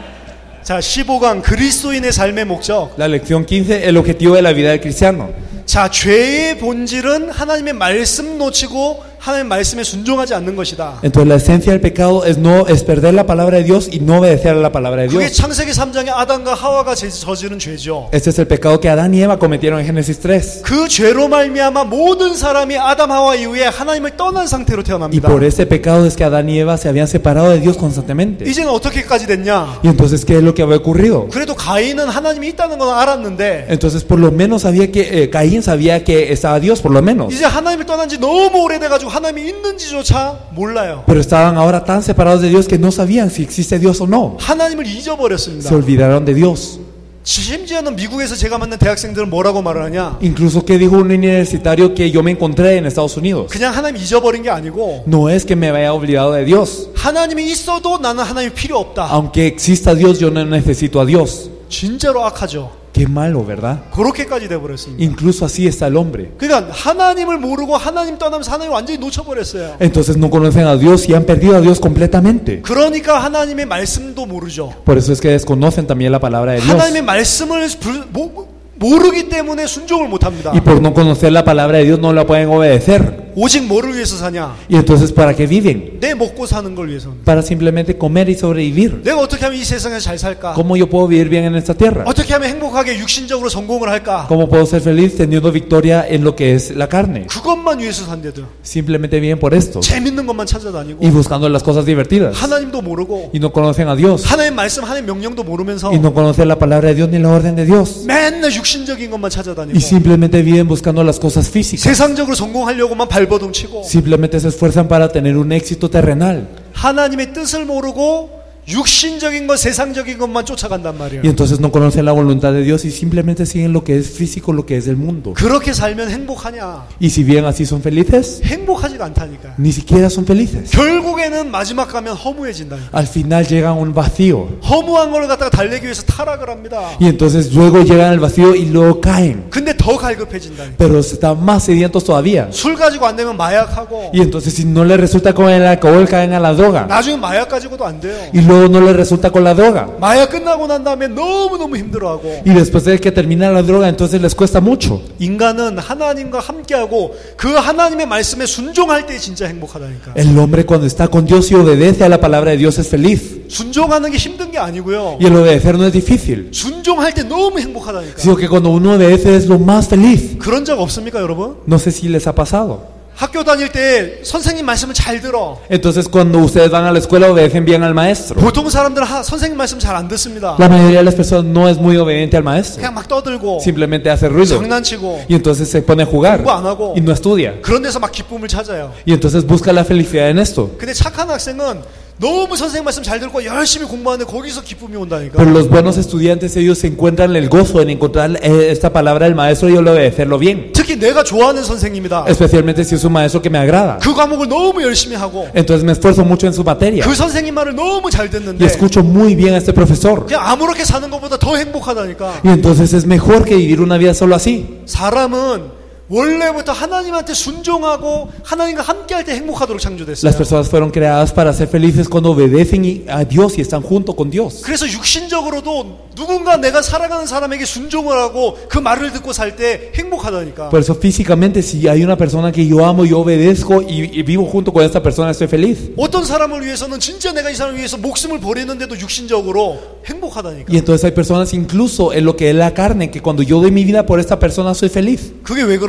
자, 십오 강 그리스도인의 삶의 목적. La lección quince, el objetivo de la vida del cristiano. 자, 죄의 본질은 하나님의 말씀 놓치고 하나님의 말씀에 순종하지 않는 것이다. Entonces la esencia del pecado es no es perder la palabra de Dios y no obedecer a la palabra de 그게 Dios. 창세기 삼 장의 아담과 하와가 저지른 죄죠. Este es el pecado que Adán y Eva cometieron en Génesis tres. 그 죄로 말미암아 모든 사람이 아담 하와 이후에 하나님을 떠난 상태로 Y 태어납니다. por ese pecado es que Adán y Eva se habían separado de Dios constantemente. 이제는 어떻게까지 됐냐? Y entonces ¿qué es lo que había ocurrido? 그래도 가인은 하나님이 있다는 건 알았는데 Entonces por lo menos sabía que eh, Caín sabía que estaba Dios, por lo menos. 이제 하나님을 떠난 지 너무 오래돼가지고 하나님이 있는지조차 몰라요. Pero estaban ahora tan separados de Dios que no sabían si existe Dios o no. 하나님을 잊어버렸습니다. Se olvidaron de Dios. 심지어는 미국에서 제가 만난 대학생들은 뭐라고 말을 하냐? Incluso que dijo un universitario que yo me encontré en Estados Unidos. 그냥 하나님 잊어버린 게 아니고 No es que me haya olvidado de Dios. 하나님이 있어도 나는 하나님이 필요 없다. Aunque exista Dios, yo no necesito a Dios. 진짜로 악하죠. Qué malo, ¿verdad? 그렇게까지 돼버렸습니다. Incluso así está el hombre. 그러니까 하나님을 모르고 하나님 떠나면서 하나님 완전히 놓쳐버렸어요. Entonces no conocen a Dios y han perdido a Dios completamente. 그러니까 하나님의 말씀도 모르죠. Por eso es que desconocen también la palabra de Dios. 하나님의 말씀을 불, 모, 모르기 때문에 순종을 못합니다. Y por no conocer la palabra de Dios no la pueden obedecer. 오직 뭐를 위해서 사냐? Y entonces ¿para qué viven? 내 먹고 사는 걸 위해서. Para simplemente comer y sobrevivir. 내가 어떻게 하면 이 세상에서 잘 살까? ¿Cómo yo puedo vivir bien en esta tierra? 어떻게 하면 행복하게 육신적으로 성공을 할까? ¿Cómo puedo ser feliz teniendo victoria en lo que es la carne? 그것만 위해서 산대도. Simplemente viven por esto 재밌는 것만 찾아다니고. y buscando las cosas divertidas. 하나님도 모르고. Y no conocen a Dios. 하나님 말씀, 하나님 명령도 모르면서. Y no conocen la palabra de Dios ni la orden de Dios. 맨날 육신적인 것만 찾아다니고. Y simplemente viven buscando las cosas físicas. 세상적으로 성공하려고만 발버둥 치고. Simplemente se esfuerzan para tener un éxito terrenal. 하나님의 뜻을 모르고 육신적인 것, 세상적인 것만 쫓아간단 말이에요. Y entonces no conocen la voluntad de Dios y simplemente siguen lo que es físico, lo que es el mundo. 그렇게 살면 행복하냐? Y si bien así son felices, 행복하지가 않다니까. ni siquiera son felices. 결국에는 마지막 가면 허무해진다. Al final llegan a un vacío. 허무한 걸 갖다가 달래기 위해서 타락을 합니다. Y entonces luego llegan al vacío y luego caen. 근데 더 갈급해진다. Pero están más sedientos todavía. 술 가지고 안 되면 마약하고. Y entonces si no les resulta con el alcohol, caen a la droga. 나중에 마약 가지고도 안 돼요. Y luego no les resulta con la droga. 마약 끝나고 난 다음에 너무너무 힘들어하고. Y después de que termina la droga, entonces les cuesta mucho. 인간은 하나님과 함께하고 그 하나님의 말씀에 순종할 때 진짜 행복하다니까. El hombre cuando está con Dios y obedece a la palabra de Dios es feliz. 순종하는 게 힘든 게 아니고요. Y el obedecer no es difícil, 순종할 때 너무 행복하다니까. sino que cuando uno obedece es lo más feliz. 그런 적 없습니까, 여러분? No sé si les ha pasado. 학교 다닐 때 선생님 말씀을 잘 들어. Entonces cuando ustedes van a la escuela obedecen bien al maestro. 보통 사람들은 하, 선생님 말씀 잘 안 듣습니다. La mayoría de las personas no es muy obediente al maestro. 그냥 막 떠들고 Simplemente hace ruido. 장난치고 Y entonces se pone a jugar 공부 안 하고 y no estudia. 그런 데서 막 기쁨을 찾아요. Y entonces busca la felicidad en esto. 근데 착한 학생은 너무 선생님 말씀 잘 듣고 열심히 공부하는데 거기서 기쁨이 온다니까. Pero los buenos estudiantes, ellos se encuentran el gozo en encontrar eh, esta palabra del maestro y obedecerlo bien. 특히 내가 좋아하는 선생님이다. Especialmente si es un maestro que me agrada. 그 과목을 너무 열심히 하고 Entonces me esfuerzo mucho en su materia. 그 선생님 말을 너무 잘 Y 듣는데 escucho muy bien a este profesor. 그냥 아무렇게 사는 것보다 더 행복하다니까. Y entonces es mejor que vivir una vida solo así. 사람은 원래부터 하나님한테 순종하고 하나님과 함께할 때 행복하도록 창조됐어요. Las personas fueron creadas para ser felices cuando obedecen y- a Dios y están junto con Dios. 그래서 육신적으로도 누군가 내가 사랑하는 사람에게 순종을 하고 그 말을 듣고 살 때 행복하다니까. Por eso físicamente si hay una persona que yo amo, yo obedezco y, y vivo junto con esta persona, estoy feliz. 어떤 사람을 위해서는 진짜 내가 이 사람을 위해서 목숨을 버리는데도 육신적으로 행복하다니까. Y entonces hay personas incluso en lo que es la carne, que cuando yo doy mi vida por esta persona soy feliz. 그게 왜 그러냐?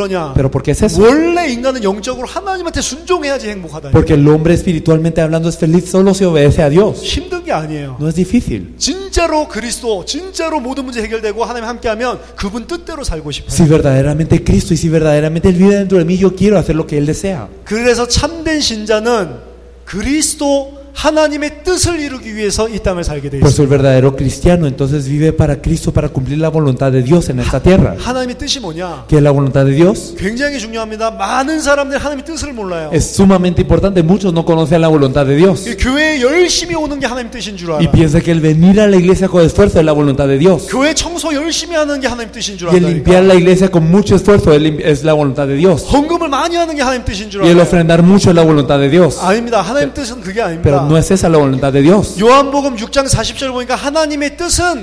뭐냐? ¿Pero por qué es eso? 원래 인간은 영적으로 하나님한테 순종해야지 행복하다. Porque el hombre espiritualmente hablando es feliz solo si obedece a Dios. 힘든 게 아니에요. No es difícil. 진짜로 그리스도, 진짜로 모든 문제 해결되고 하나님 함께하면 그분 뜻대로 살고 싶어요. Si verdaderamente Cristo y si verdaderamente Él vive dentro de mí, yo quiero hacer lo que Él desea. 그래서 참된 신자는 그리스도 하나님의 뜻을 이루기 위해서 이 땅을 살게 돼 Por eso 있어요. el verdadero cristiano entonces vive para Cristo, para cumplir la voluntad de Dios en esta tierra. 하나님의 뜻이 뭐냐? ¿Qué es la voluntad de Dios? 굉장히 중요합니다. 많은 사람들이 하나님의 뜻을 몰라요. Es sumamente importante. Muchos no conocen la voluntad de Dios 이 교회에 열심히 오는 게 하나님 뜻인 줄 y 알아. piensa que el venir a la iglesia con esfuerzo es la voluntad de Dios. 교회 청소 열심히 하는 게 하나님 뜻인 줄 Y el limpiar 알아요. la iglesia con mucho esfuerzo es la voluntad de Dios. 헌금을 많이 하는 게 하나님 뜻인 줄 Y el 알아요. ofrendar mucho es la voluntad de Dios. 아닙니다. 하나님 뜻은 그게 Pero 아닙니다. no es esa la voluntad de Dios. 요한복음 육 장 사십 절 보니까 하나님의 뜻은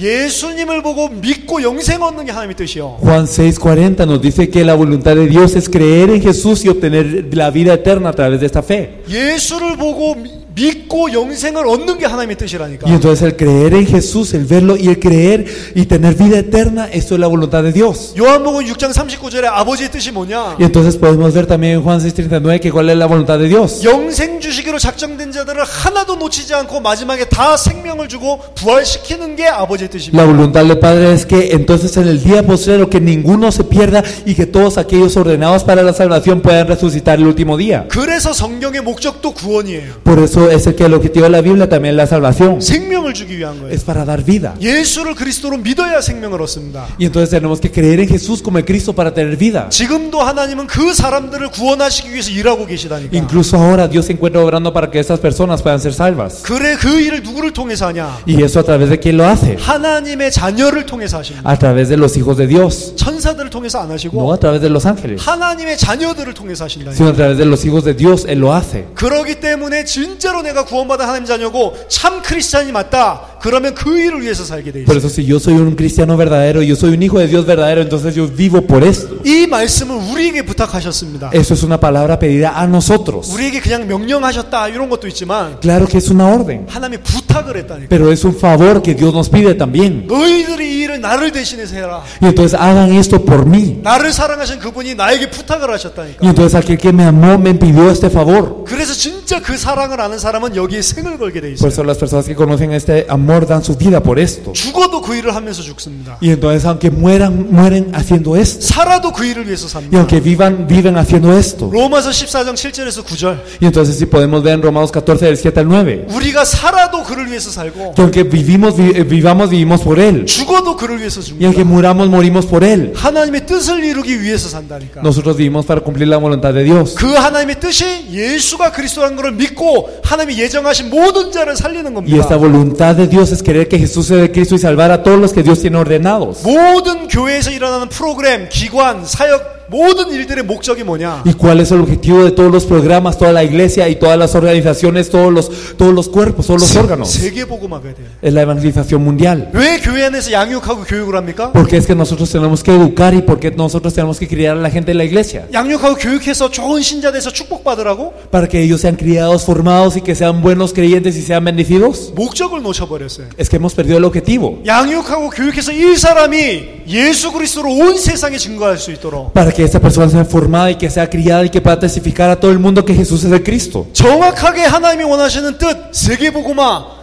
예수님을 보고 믿고 영생 얻는 게 하나님의 뜻이요. Juan seis cuarenta nos dice que la voluntad de Dios es creer en Jesús y obtener la vida eterna a través de esta fe. 예수를 보고 미- 믿고 영생을 얻는 게 하나님의 뜻이라니까. Y entonces el creer en Jesús, el verlo y el creer y tener vida eterna, esto es la voluntad de Dios. 요한복음 육 장 삼십구 절에 아버지의 뜻이 뭐냐? Y entonces podemos ver también en Juan seis treinta y nueve que cuál es la voluntad de Dios. 영생 주시기로 작정된 자들을 하나도 놓치지 않고 마지막에 다 생명을 주고 부활시키는 게 아버지의 뜻입니다. La voluntad del Padre es que entonces en el día postrero que ninguno se pierda y que todos aquellos ordenados para la salvación puedan resucitar el último día. 그래서 성경의 목적도 구원이에요. Por eso es el que el objetivo de la Biblia también es la salvación. 생명을 주기 위한 거예요. Es para dar vida. 예수를 그리스도로 믿어야 생명을 얻습니다. Y entonces tenemos que creer en Jesús como el Cristo para tener vida. 지금도 하나님은 그 사람들을 구원하시기 위해서 일하고 계시다니까. Incluso ahora Dios se encuentra obrando para que estas personas puedan ser salvas. 그래 그 일을 누구를 통해서 하냐? Y eso a través de quién lo hace. 하나님의 자녀를 통해서 하십니다. A través de los hijos de Dios. 천사들을 통해서 안 No 하시고 a través de los ángeles, 하나님의 자녀들을 통해서 하신다. sino a través de los hijos de Dios. Él lo hace. 그러기 때문에 진짜로 내가 구원받은 하나님 자녀고 참 크리스찬이 맞다. 그러면 그 일을 위해서 살게 돼 Por 있어요. eso si yo soy un cristiano verdadero, yo soy un hijo de Dios verdadero, entonces yo vivo por esto. 이 말씀을 우리에게 부탁하셨습니다. Eso es una palabra pedida a nosotros. 우리에게 그냥 명령하셨다 이런 것도 있지만 Claro que es una orden, 하나님이 부탁을 했다니까. pero es un favor que Dios nos pide también. 너희들이 이 일을 나를 대신해서 해라. Y entonces hagan esto por mí. 나를 사랑하신 그분이 나에게 부탁을 하셨다니까. Y entonces aquel que me amó me pidió este favor. 그래서 진짜 그 사랑을 아는 사람은 여기에 생을 걸게 돼 Por 있어요. eso las personas que conocen este amor dan su vida por esto. 죽어도 그 일을 하면서 죽습니다. Y entonces aunque mueran, mueren haciendo esto. 살아도 그 일을 위해서 Y 삽니다. aunque vivan, viven haciendo esto. 로마서 십사 장 칠 절에서 구 절. Y entonces si podemos ver en Romanos catorce del siete al nueve. 우리가 살아도 그를 위해서 살고 Que aunque vivimos, vi- vivamos, vivimos por Él. 죽어도 그를 위해서 Y aunque 죽는다. muramos, morimos por Él. 하나님의 뜻을 이루기 위해서 산다니까. Nosotros vivimos para cumplir la voluntad de Dios. 그 하나님의 뜻이 예수가 그리스도라는 것을 믿고 하나님이 예정하신 모든 자를 살리는 Y esta 겁니다. voluntad de Dios es querer que Jesús sea de Cristo y salvar a todos los que Dios tiene ordenados. 모든 교회에서 일어나는 프로그램, 기관, 사역 모든 일들의 목적이 뭐냐? ¿Y cuál es el objetivo de todos los programas, toda la iglesia y todas las organizaciones, todos los, todos los cuerpos, todos los órganos? 세계복음화가 돼요. Es la evangelización mundial. 왜 교회 안에서 양육하고 교육을 합니까? Porque es que nosotros tenemos que educar y porque nosotros tenemos que criar a la gente de la iglesia. 양육하고 교육해서 좋은 신자 돼서 축복받으라고? Para que ellos sean criados, formados y que sean buenos creyentes y sean bendecidos. 목적을 놓쳐버렸어요. Es que hemos perdido el objetivo. 양육하고 교육해서 이 사람이 예수 그리스도로 온 세상에 증거할 수 있도록 Para que esta persona sea formada y que sea criada y que pueda testificar a todo el mundo que Jesús es el Cristo. 정확하게 하나님이 원하시는 뜻, 세계복음화,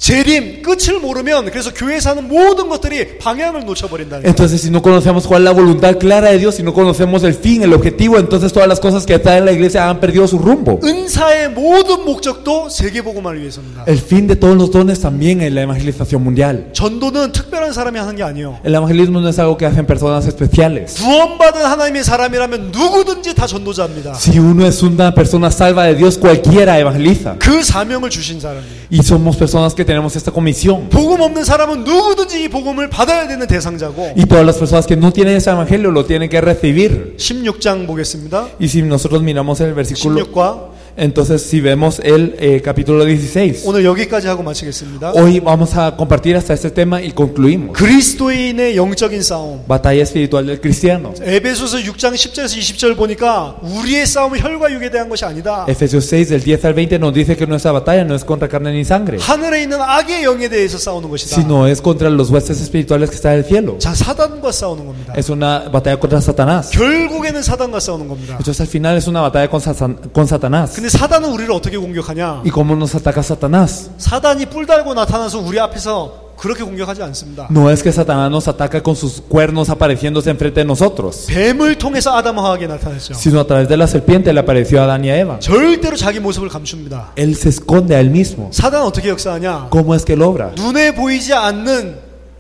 재림, 끝을 모르면 그래서 교회에서 하는 모든 것들이 방향을 놓쳐버린다니까. Entonces, si no conocemos cuál es la voluntad clara de Dios, si no conocemos el fin, el objetivo, entonces todas las cosas que están en la iglesia han perdido su rumbo. 은사의 모든 목적도 세계복음화를 위해서입니다. El fin de todos los dones también es la evangelización mundial. 전도는 특별한 사람이 하는 게 아니에요. El evangelismo no es algo que hacen personas especiales. 구원받은 하나님의 사람이라면 누구든지 다 전도자입니다. Si uno es una persona salva de Dios, cualquiera evangeliza. 그 사명을 주신 사람이에요. Y somos personas que tenemos esta comisión. 복음 없는 사람은 누구든지 이 복음을 받아야 되는 대상자고. Y todas las personas que no tienen ese evangelio lo tienen que recibir. 십육 장 보겠습니다. Y si nosotros miramos el versículo, 십육과 Entonces, si vemos el eh, capítulo dieciséis, 오늘 여기까지 하고 마치겠습니다. hoy vamos a compartir hasta este tema y concluimos. 그리스도인의 영적인 싸움. Batalla espiritual del cristiano. 에베소서 육 장 십 절에서 이십 절 보니까 우리의 싸움은 혈과 육에 대한 것이 아니다. Efesios seis del diez al veinte nos dice que nuestra batalla no es contra carne ni sangre, 하늘에 있는 악의 영에 대해서 싸우는 것이다. sino es contra los huestes espirituales que están en el cielo. 자, 사단과 싸우는 겁니다. Es una batalla contra Satanás. 결국에는 사단과 싸우는 겁니다. Entonces al final es una batalla con, Satan- con Satanás. 근데 사단은 우리를 어떻게 공격하냐? ¿Y cómo nos ataca Satanás? 사단이 뿔 달고 나타나서 우리 앞에서 그렇게 공격하지 않습니다. No es que Satanás nos ataca con sus cuernos apareciéndose enfrente de nosotros, 뱀을 통해서 아담 하와에게 나타났죠. sino a través de la serpiente le apareció a Adán y a Eva. 절대로 자기 모습을 감춥니다. Él se esconde a él mismo. 사단은 어떻게 역사하냐? ¿Cómo es que él obra? 눈에 보이지 않는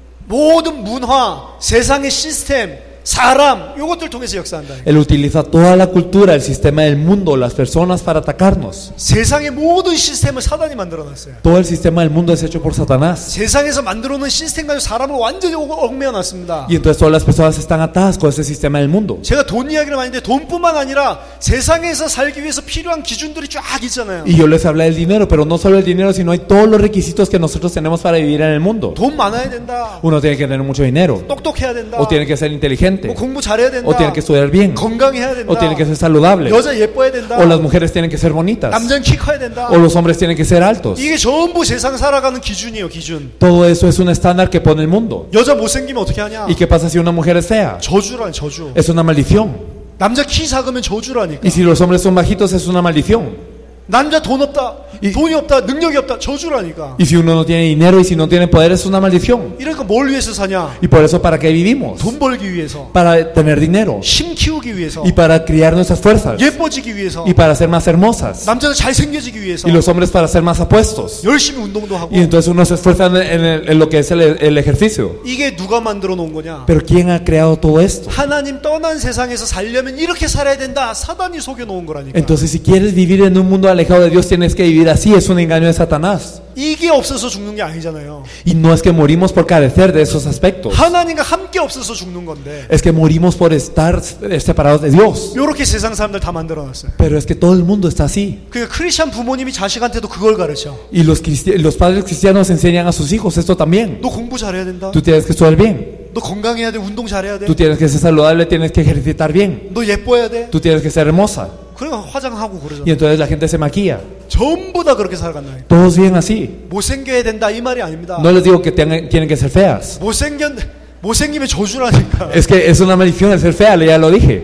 모든 문화, 세상의 시스템, 사람, 이것들 통해서 역사한다. Él utiliza toda la cultura, el sistema del mundo, las personas para atacarnos. 세상의 모든 시스템을 사단이 만들어놨어요. Todo el sistema del mundo es hecho por Satanás. 세상에서 만들어놓은 시스템 가지고 사람을 완전히 얽매어놨습니다. Y entonces todas las personas están atadas con ese sistema del mundo. 제가 돈 이야기를 많이 했는데 돈뿐만 아니라 세상에서 살기 위해서 필요한 기준들이 쫙 있잖아요. Y yo les hablé del dinero, pero no solo el dinero, sino hay todos los requisitos que nosotros tenemos para vivir en el mundo. 돈 많아야 된다. Uno tiene que tener mucho dinero, 똑똑해야 된다. o tiene que ser inteligente, 뭐 공부 잘해야 된다. o tiene que estudiar bien, 건강해야 된다. o tiene que ser saludable, 여자 예뻐야 된다. o las mujeres tienen que ser bonitas, 남자는 키 커야 된다. o los hombres tienen que ser altos. 이게 전부 세상 살아가는 기준이에요, 기준. Todo eso es un estándar que pone el mundo. 여자 못생기면 어떻게 하냐? ¿Y qué pasa si una mujer es fea? 저주란 저주. Es una maldición. 남자 키 작으면 저주라니까. Y si los hombres son bajitos, es una maldición. 남자 돈 없다, 이- 돈이 없다, 능력이 없다, 저주라니까. Y si uno no tiene dinero y si no tiene poder, es una maldición. 이러니까 뭘 위해서 사냐? Y por eso, ¿para qué vivimos? 돈 벌기 위해서, Para tener dinero, 힘 키우기 위해서, y para criar nuestras fuerzas, 예뻐지기 위해서, y para ser más hermosas, 남자는 잘생겨지기 위해서, y los hombres para ser más apuestos. 열심히 운동도 하고. Y entonces uno se esfuerza en, en el- en lo que es el, el ejercicio. 이게 누가 만들어 놓은 거냐? Pero ¿quién ha creado todo esto? 하나님 떠난 세상에서 살려면 이렇게 살아야 된다. 사단이 속여 놓은 거라니까. Entonces, si quieres vivir en un mundo alejado de Dios, tienes que vivir así. Es un engaño de Satanás. 이게 없어서 죽는 게 아니잖아요. Y no es que morimos por carecer de esos aspectos, 하나님과 함께 없어서 죽는 건데. es que morimos por estar separados de Dios. 이렇게 세상 사람들 다 만들어 놨어요. Pero es que todo el mundo está así. 그러니까 크리스천 부모님이 자식한테도 그걸 가르쳐. Y los, cristi- los padres cristianos enseñan a sus hijos esto también. 너 공부 잘해야 된다. Tú tienes que estudiar bien. 너 건강해야 돼. 운동 잘해야 돼. Tú tienes que ser saludable, tienes que ejercitar bien. 너 예뻐야 돼. Tú tienes que ser hermosa. 그러니까 화장하고 Y 그러잖아. entonces la gente se maquilla. 전부 다 그렇게 살아간다. Todos viven así. 못생겨야 된다 이 말이 아닙니다. No les digo que tengan- tienen que ser feas. 못생겨 못생기면 저주라니까. Es que es una maldición el ser fea, ya lo dije.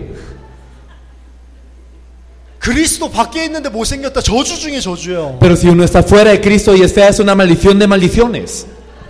그리스도 밖에 있는데 못생겼다. 저주 중에 저주예요. Pero si uno está fuera de Cristo y es fea, es una maldición de maldiciones.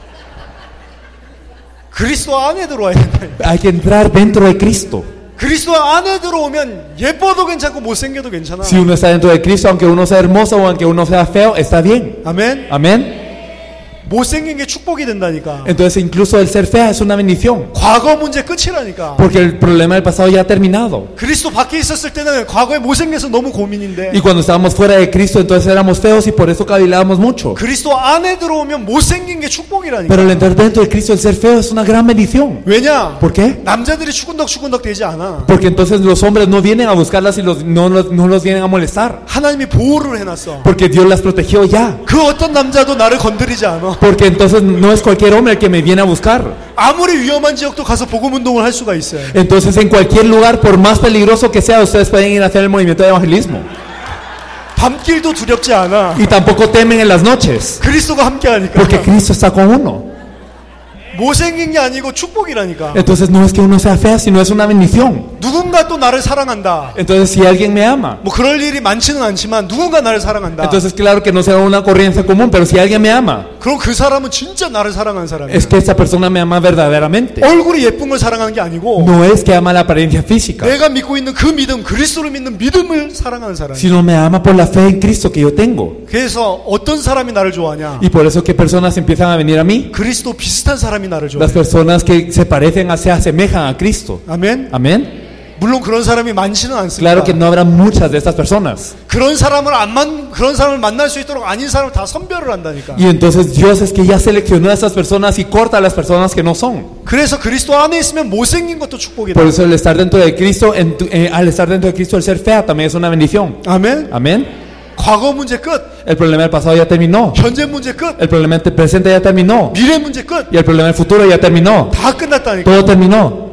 그리스도 안에 들어와야 된다. Hay que entrar dentro de Cristo. 그리스도 안에 들어오면 예뻐도 괜찮고 못생겨도 괜찮아. Si uno está dentro de Cristo, aunque uno sea hermoso o aunque uno sea feo, está bien. 아멘. Amén. 못생긴 게 축복이 된다니까. Entonces incluso el ser fea es una bendición. 과거 문제 끝이라니까. Porque el problema del pasado ya ha terminado. 그리스도 밖에 있었을 때는 과거에 못생겨서 너무 고민인데. Y cuando estábamos fuera de Cristo, entonces éramos feos y por eso cavilábamos mucho. 그리스도 안에 들어오면 못생긴 게 축복이라니까. Pero al entrar dentro de Cristo, el ser feo es una gran bendición. 왜냐? ¿Por qué? 남자들이 추근덕추근덕 되지 않아. Porque entonces los hombres no vienen a buscarlas y los, no, los- no los vienen a molestar. 하나님이 보호를 해놨어. Porque Dios las protegió ya. 그 어떤 남자도 나를 건드리지 않아. Porque entonces no es cualquier hombre el que me viene a buscar. 아무리 위험한 지역도 가서 복음 운동을 할 수가 있어요. Entonces en cualquier lugar, por más peligroso que sea, ustedes pueden ir a hacer el movimiento de evangelismo. 밤길도 두렵지 않아. Y tampoco temen en las noches. 그리스도가 함께 하니까. Porque Cristo está con uno. 못생긴 게 아니고 축복이라니까. Entonces no es que uno sea fea, sino es una bendición. 누군가 또 나를 사랑한다. Entonces si alguien me ama, 뭐 그럴 일이 많지는 않지만 누군가 나를 사랑한다. entonces claro que no sea una ocurrencia común, pero si alguien me ama, 그럼 그 사람은 진짜 나를 사랑하는 사람이야. es que esa persona me ama verdaderamente. 얼굴이 예쁜 걸 사랑하는 게 아니고 No es que ama la apariencia física, 내가 믿고 있는 그 믿음, 그리스도를 믿는 믿음을 사랑하는 사람이야. sino me ama por la fe en Cristo que yo tengo. 그래서 어떤 사람이 나를 좋아하냐? Y por eso que personas empiezan a venir a mí, 그리스도 비슷한 사람이 나를 las 좋아해. personas que se parecen, a- se asemejan a Cristo. 아멘. Amén. 물론 그런 사람이 많지는 않습니다. Claro que no habrá muchas de estas personas. 그런 사람을 안 만, 그런 사람을 만날 수 있도록 아닌 사람을 다 선별을 한다니까. Y entonces Dios es que ya seleccionó a esas personas y corta a las personas que no son. 그래서 그리스도 안에 있으면 못생긴 것도 축복이다. Por eso el estar dentro de Cristo, en tu- eh, al estar dentro de Cristo, el ser fea también es una bendición. 아멘. Amén. 과거 문제 끝. El problema del pasado ya terminó. 현재 문제 끝. El problema del presente ya terminó. 미래 문제 끝. Y el problema del futuro ya terminó. 다 끝났다니까. Todo terminó.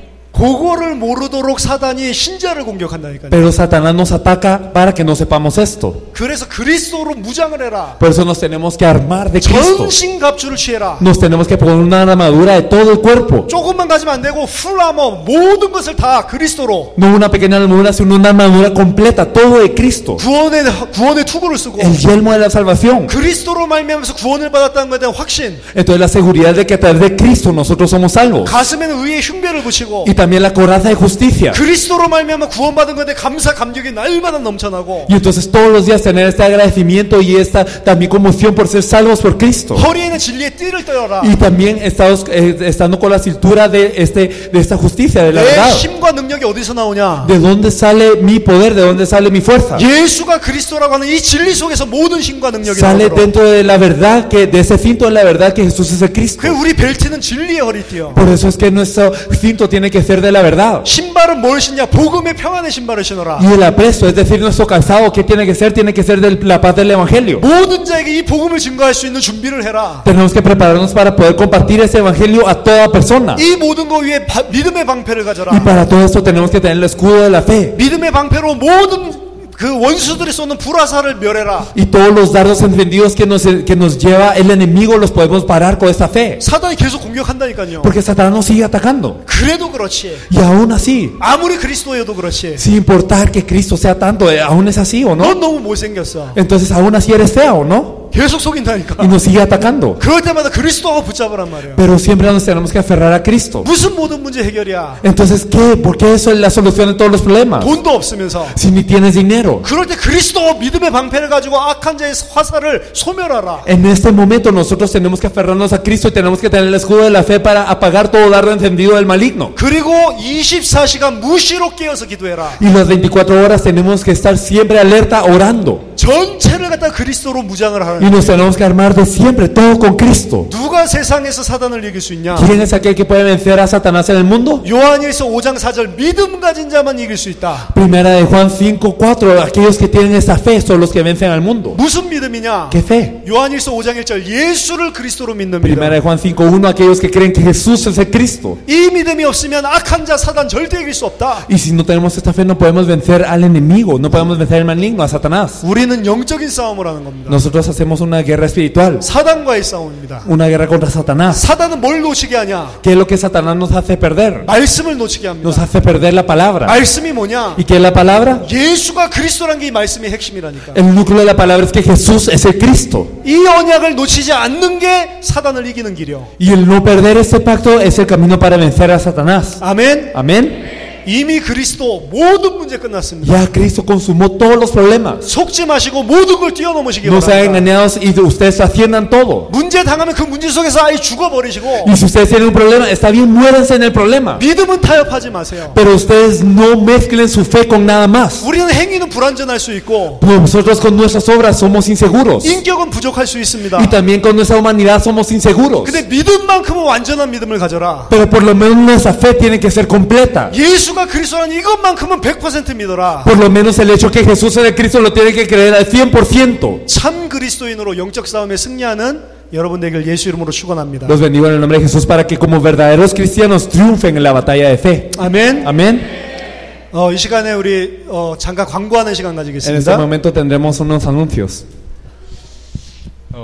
그거를 모르도록 사단이 신자를 공격한다니까요. Pero Satanás nos ataca para que no sepamos esto. 그래서 그리스도로 무장을 해라. Por eso nos tenemos que armar de Cristo. 전신갑주를 취해라. Nos tenemos que poner una armadura de todo el cuerpo. 조금만 가지면 안 되고 풀아머 모든 것을 다 그리스도로. No una pequeña armadura, sino una armadura completa, todo de Cristo. 구원의 구원의 투구를 쓰고. El yelmo de la salvación. 그리스도로 말미암아서 구원을 받았다는 것에 대한 확신. Entonces la seguridad de que a través de Cristo nosotros somos salvos. 가슴에는 의의 흉배를 붙이고. Y también la coraza de justicia. 그리스도로 말미암아 구원받은 것에 감사 감격이 날마다 넘쳐나고. Y entonces todos los días tener este agradecimiento y esta también conmoción por ser salvos por Cristo. 허리에는 진리의 띠를 떼어라. Y también estados, eh, estando con la cintura de este de esta justicia de la 내 verdad. 힘과 능력이 어디서 나오냐? ¿De dónde sale mi poder? ¿De dónde sale mi fuerza? 예수가 그리스도라고 하는 이 진리 속에서 모든 힘과 능력이 Sale 나오도록. dentro de la verdad, que de ese cinto de la verdad que Jesús es el Cristo. 그 우리 벨트는 진리의 허리띠요. Por eso es que nuestro cinto tiene que ser de la verdad. 신발은 뭘 신냐? 복음의 평안의 신발을 신어라. Y el apresto, es decir, nuestro calzado, ¿qué tiene que ser? Tiene que ser de la paz del Evangelio. 모든 자에게 이 복음을 증거할 수 있는 준비를 해라. Tenemos que prepararnos para poder compartir ese Evangelio a toda persona. 이 모든 거 위에 바, 믿음의 방패를 가져라. Y para todo esto tenemos que tener el escudo de la fe. 믿음의 방패로 모든 그 원수들이 쏘는 불화살을 멸해라. Y todos los dardos encendidos que nos, que nos lleva el enemigo los podemos parar con esta fe. 사단이 계속 공격한다니까요. Porque Satanás nos sigue atacando. 그래도 그렇지. Y aún así, 아무리 그리스도여도 그렇지. sin importar que Cristo sea tanto, eh, aún es así o no. 넌 너무 못생겼어. Entonces aún así eres fea o no. 계속 속인다니까. Y nos sigue atacando. 그럴 때마다 그리스도하고 붙잡으란 말이에요. Pero siempre nos tenemos que aferrar a Cristo. 무슨 모든 문제 해결이야? Entonces, ¿qué? ¿Por qué eso es la solución de todos los problemas? 돈도 없으면서. Si ni tienes dinero. 그럴 때 그리스도 믿음의 방패를 가지고 악한 자의 화살을 소멸하라. En este momento nosotros tenemos que aferrarnos a Cristo y tenemos que tener el escudo de la fe para apagar todo dardo encendido del maligno. 그리고 이십사 시간 무시로 깨어서 기도해라. Y las veinticuatro horas tenemos que estar siempre alerta orando. 전체를 갖다 그리스도로 무장을 하는. Y nos tenemos que armar de siempre, todo con Cristo. 누가 세상에서 사단을 이길 수 있냐? ¿Quién es aquel que puede vencer a Satanás en el mundo? 요한일서 오 장 사 절 믿음 가진 자만 이길 수 있다. Primera de Juan cinco cuatro, aquellos que tienen esa fe son los que vencen al mundo. 무슨 믿음이냐? ¿Qué fe? 요한일서 오 장 일 절 예수를 그리스도로 믿는 Primera de 믿음. Juan cinco uno, aquellos que creen que Jesús es el Cristo. 이 믿음이 없으면 악한 자 사단 절대 이길 수 없다. Y si no tenemos esta fe no podemos vencer al enemigo, no podemos vencer al maligno, a Satanás. 우리는 영적인 싸움을 하는 겁니다. Nosotros hacemos una guerra espiritual, 사단과의 싸움입니다. una guerra contra Satanás. 사단은 뭘 놓치게 하냐? ¿Qué es lo que Satanás nos hace perder? 말씀을 놓치게 Nos 합니다. hace perder la palabra. 말씀이 뭐냐? ¿Y qué es la palabra? 예수가 그리스도란 게 이 말씀의 핵심이라니까. El núcleo de la palabra es que Jesús es el Cristo. 이 언약을 놓치지 않는 게 사단을 이기는 길이요. Y el no perder este pacto es el camino para vencer a Satanás. 아멘. Amén. 이미 그리스도 모든 문제 끝났습니다. Ya Cristo consumó todos los problemas. 속지 마시고 모든 걸 뛰어넘으시기 No sean 바랍니다. engañados y ustedes asciendan todo. 문제 당하면 그 문제 속에서 아예 죽어버리시고 Y si ustedes tienen un problema, está bien, muéranse en el problema. 믿음은 타협하지 마세요. Pero ustedes no mezclen su fe con nada más. 우리는 행위는 불완전할 수 있고 Nosotros con nuestras obras somos inseguros. 인격은 부족할 수 있습니다. Y también con nuestra humanidad somos inseguros. 근데 믿음만큼은 완전한 믿음을 가져라. Pero por lo menos nuestra fe tiene que ser completa. 예수가 그리스도라는 이것만큼은 백 퍼센트 믿어라. Por lo menos el hecho que Jesús es el Cristo lo tiene que creer al cien por ciento. 참 그리스도인으로 영적 싸움에 승리하는 여러분 되길 예수 이름으로 축원합니다. Los bendigo en el nombre de Jesús para que como verdaderos cristianos triunfen en la batalla de fe. 아멘. Amén. 어, 이 시간에 우리 어, 잠깐 광고하는 시간 En este 가지겠습니다. momento tendremos unos anuncios.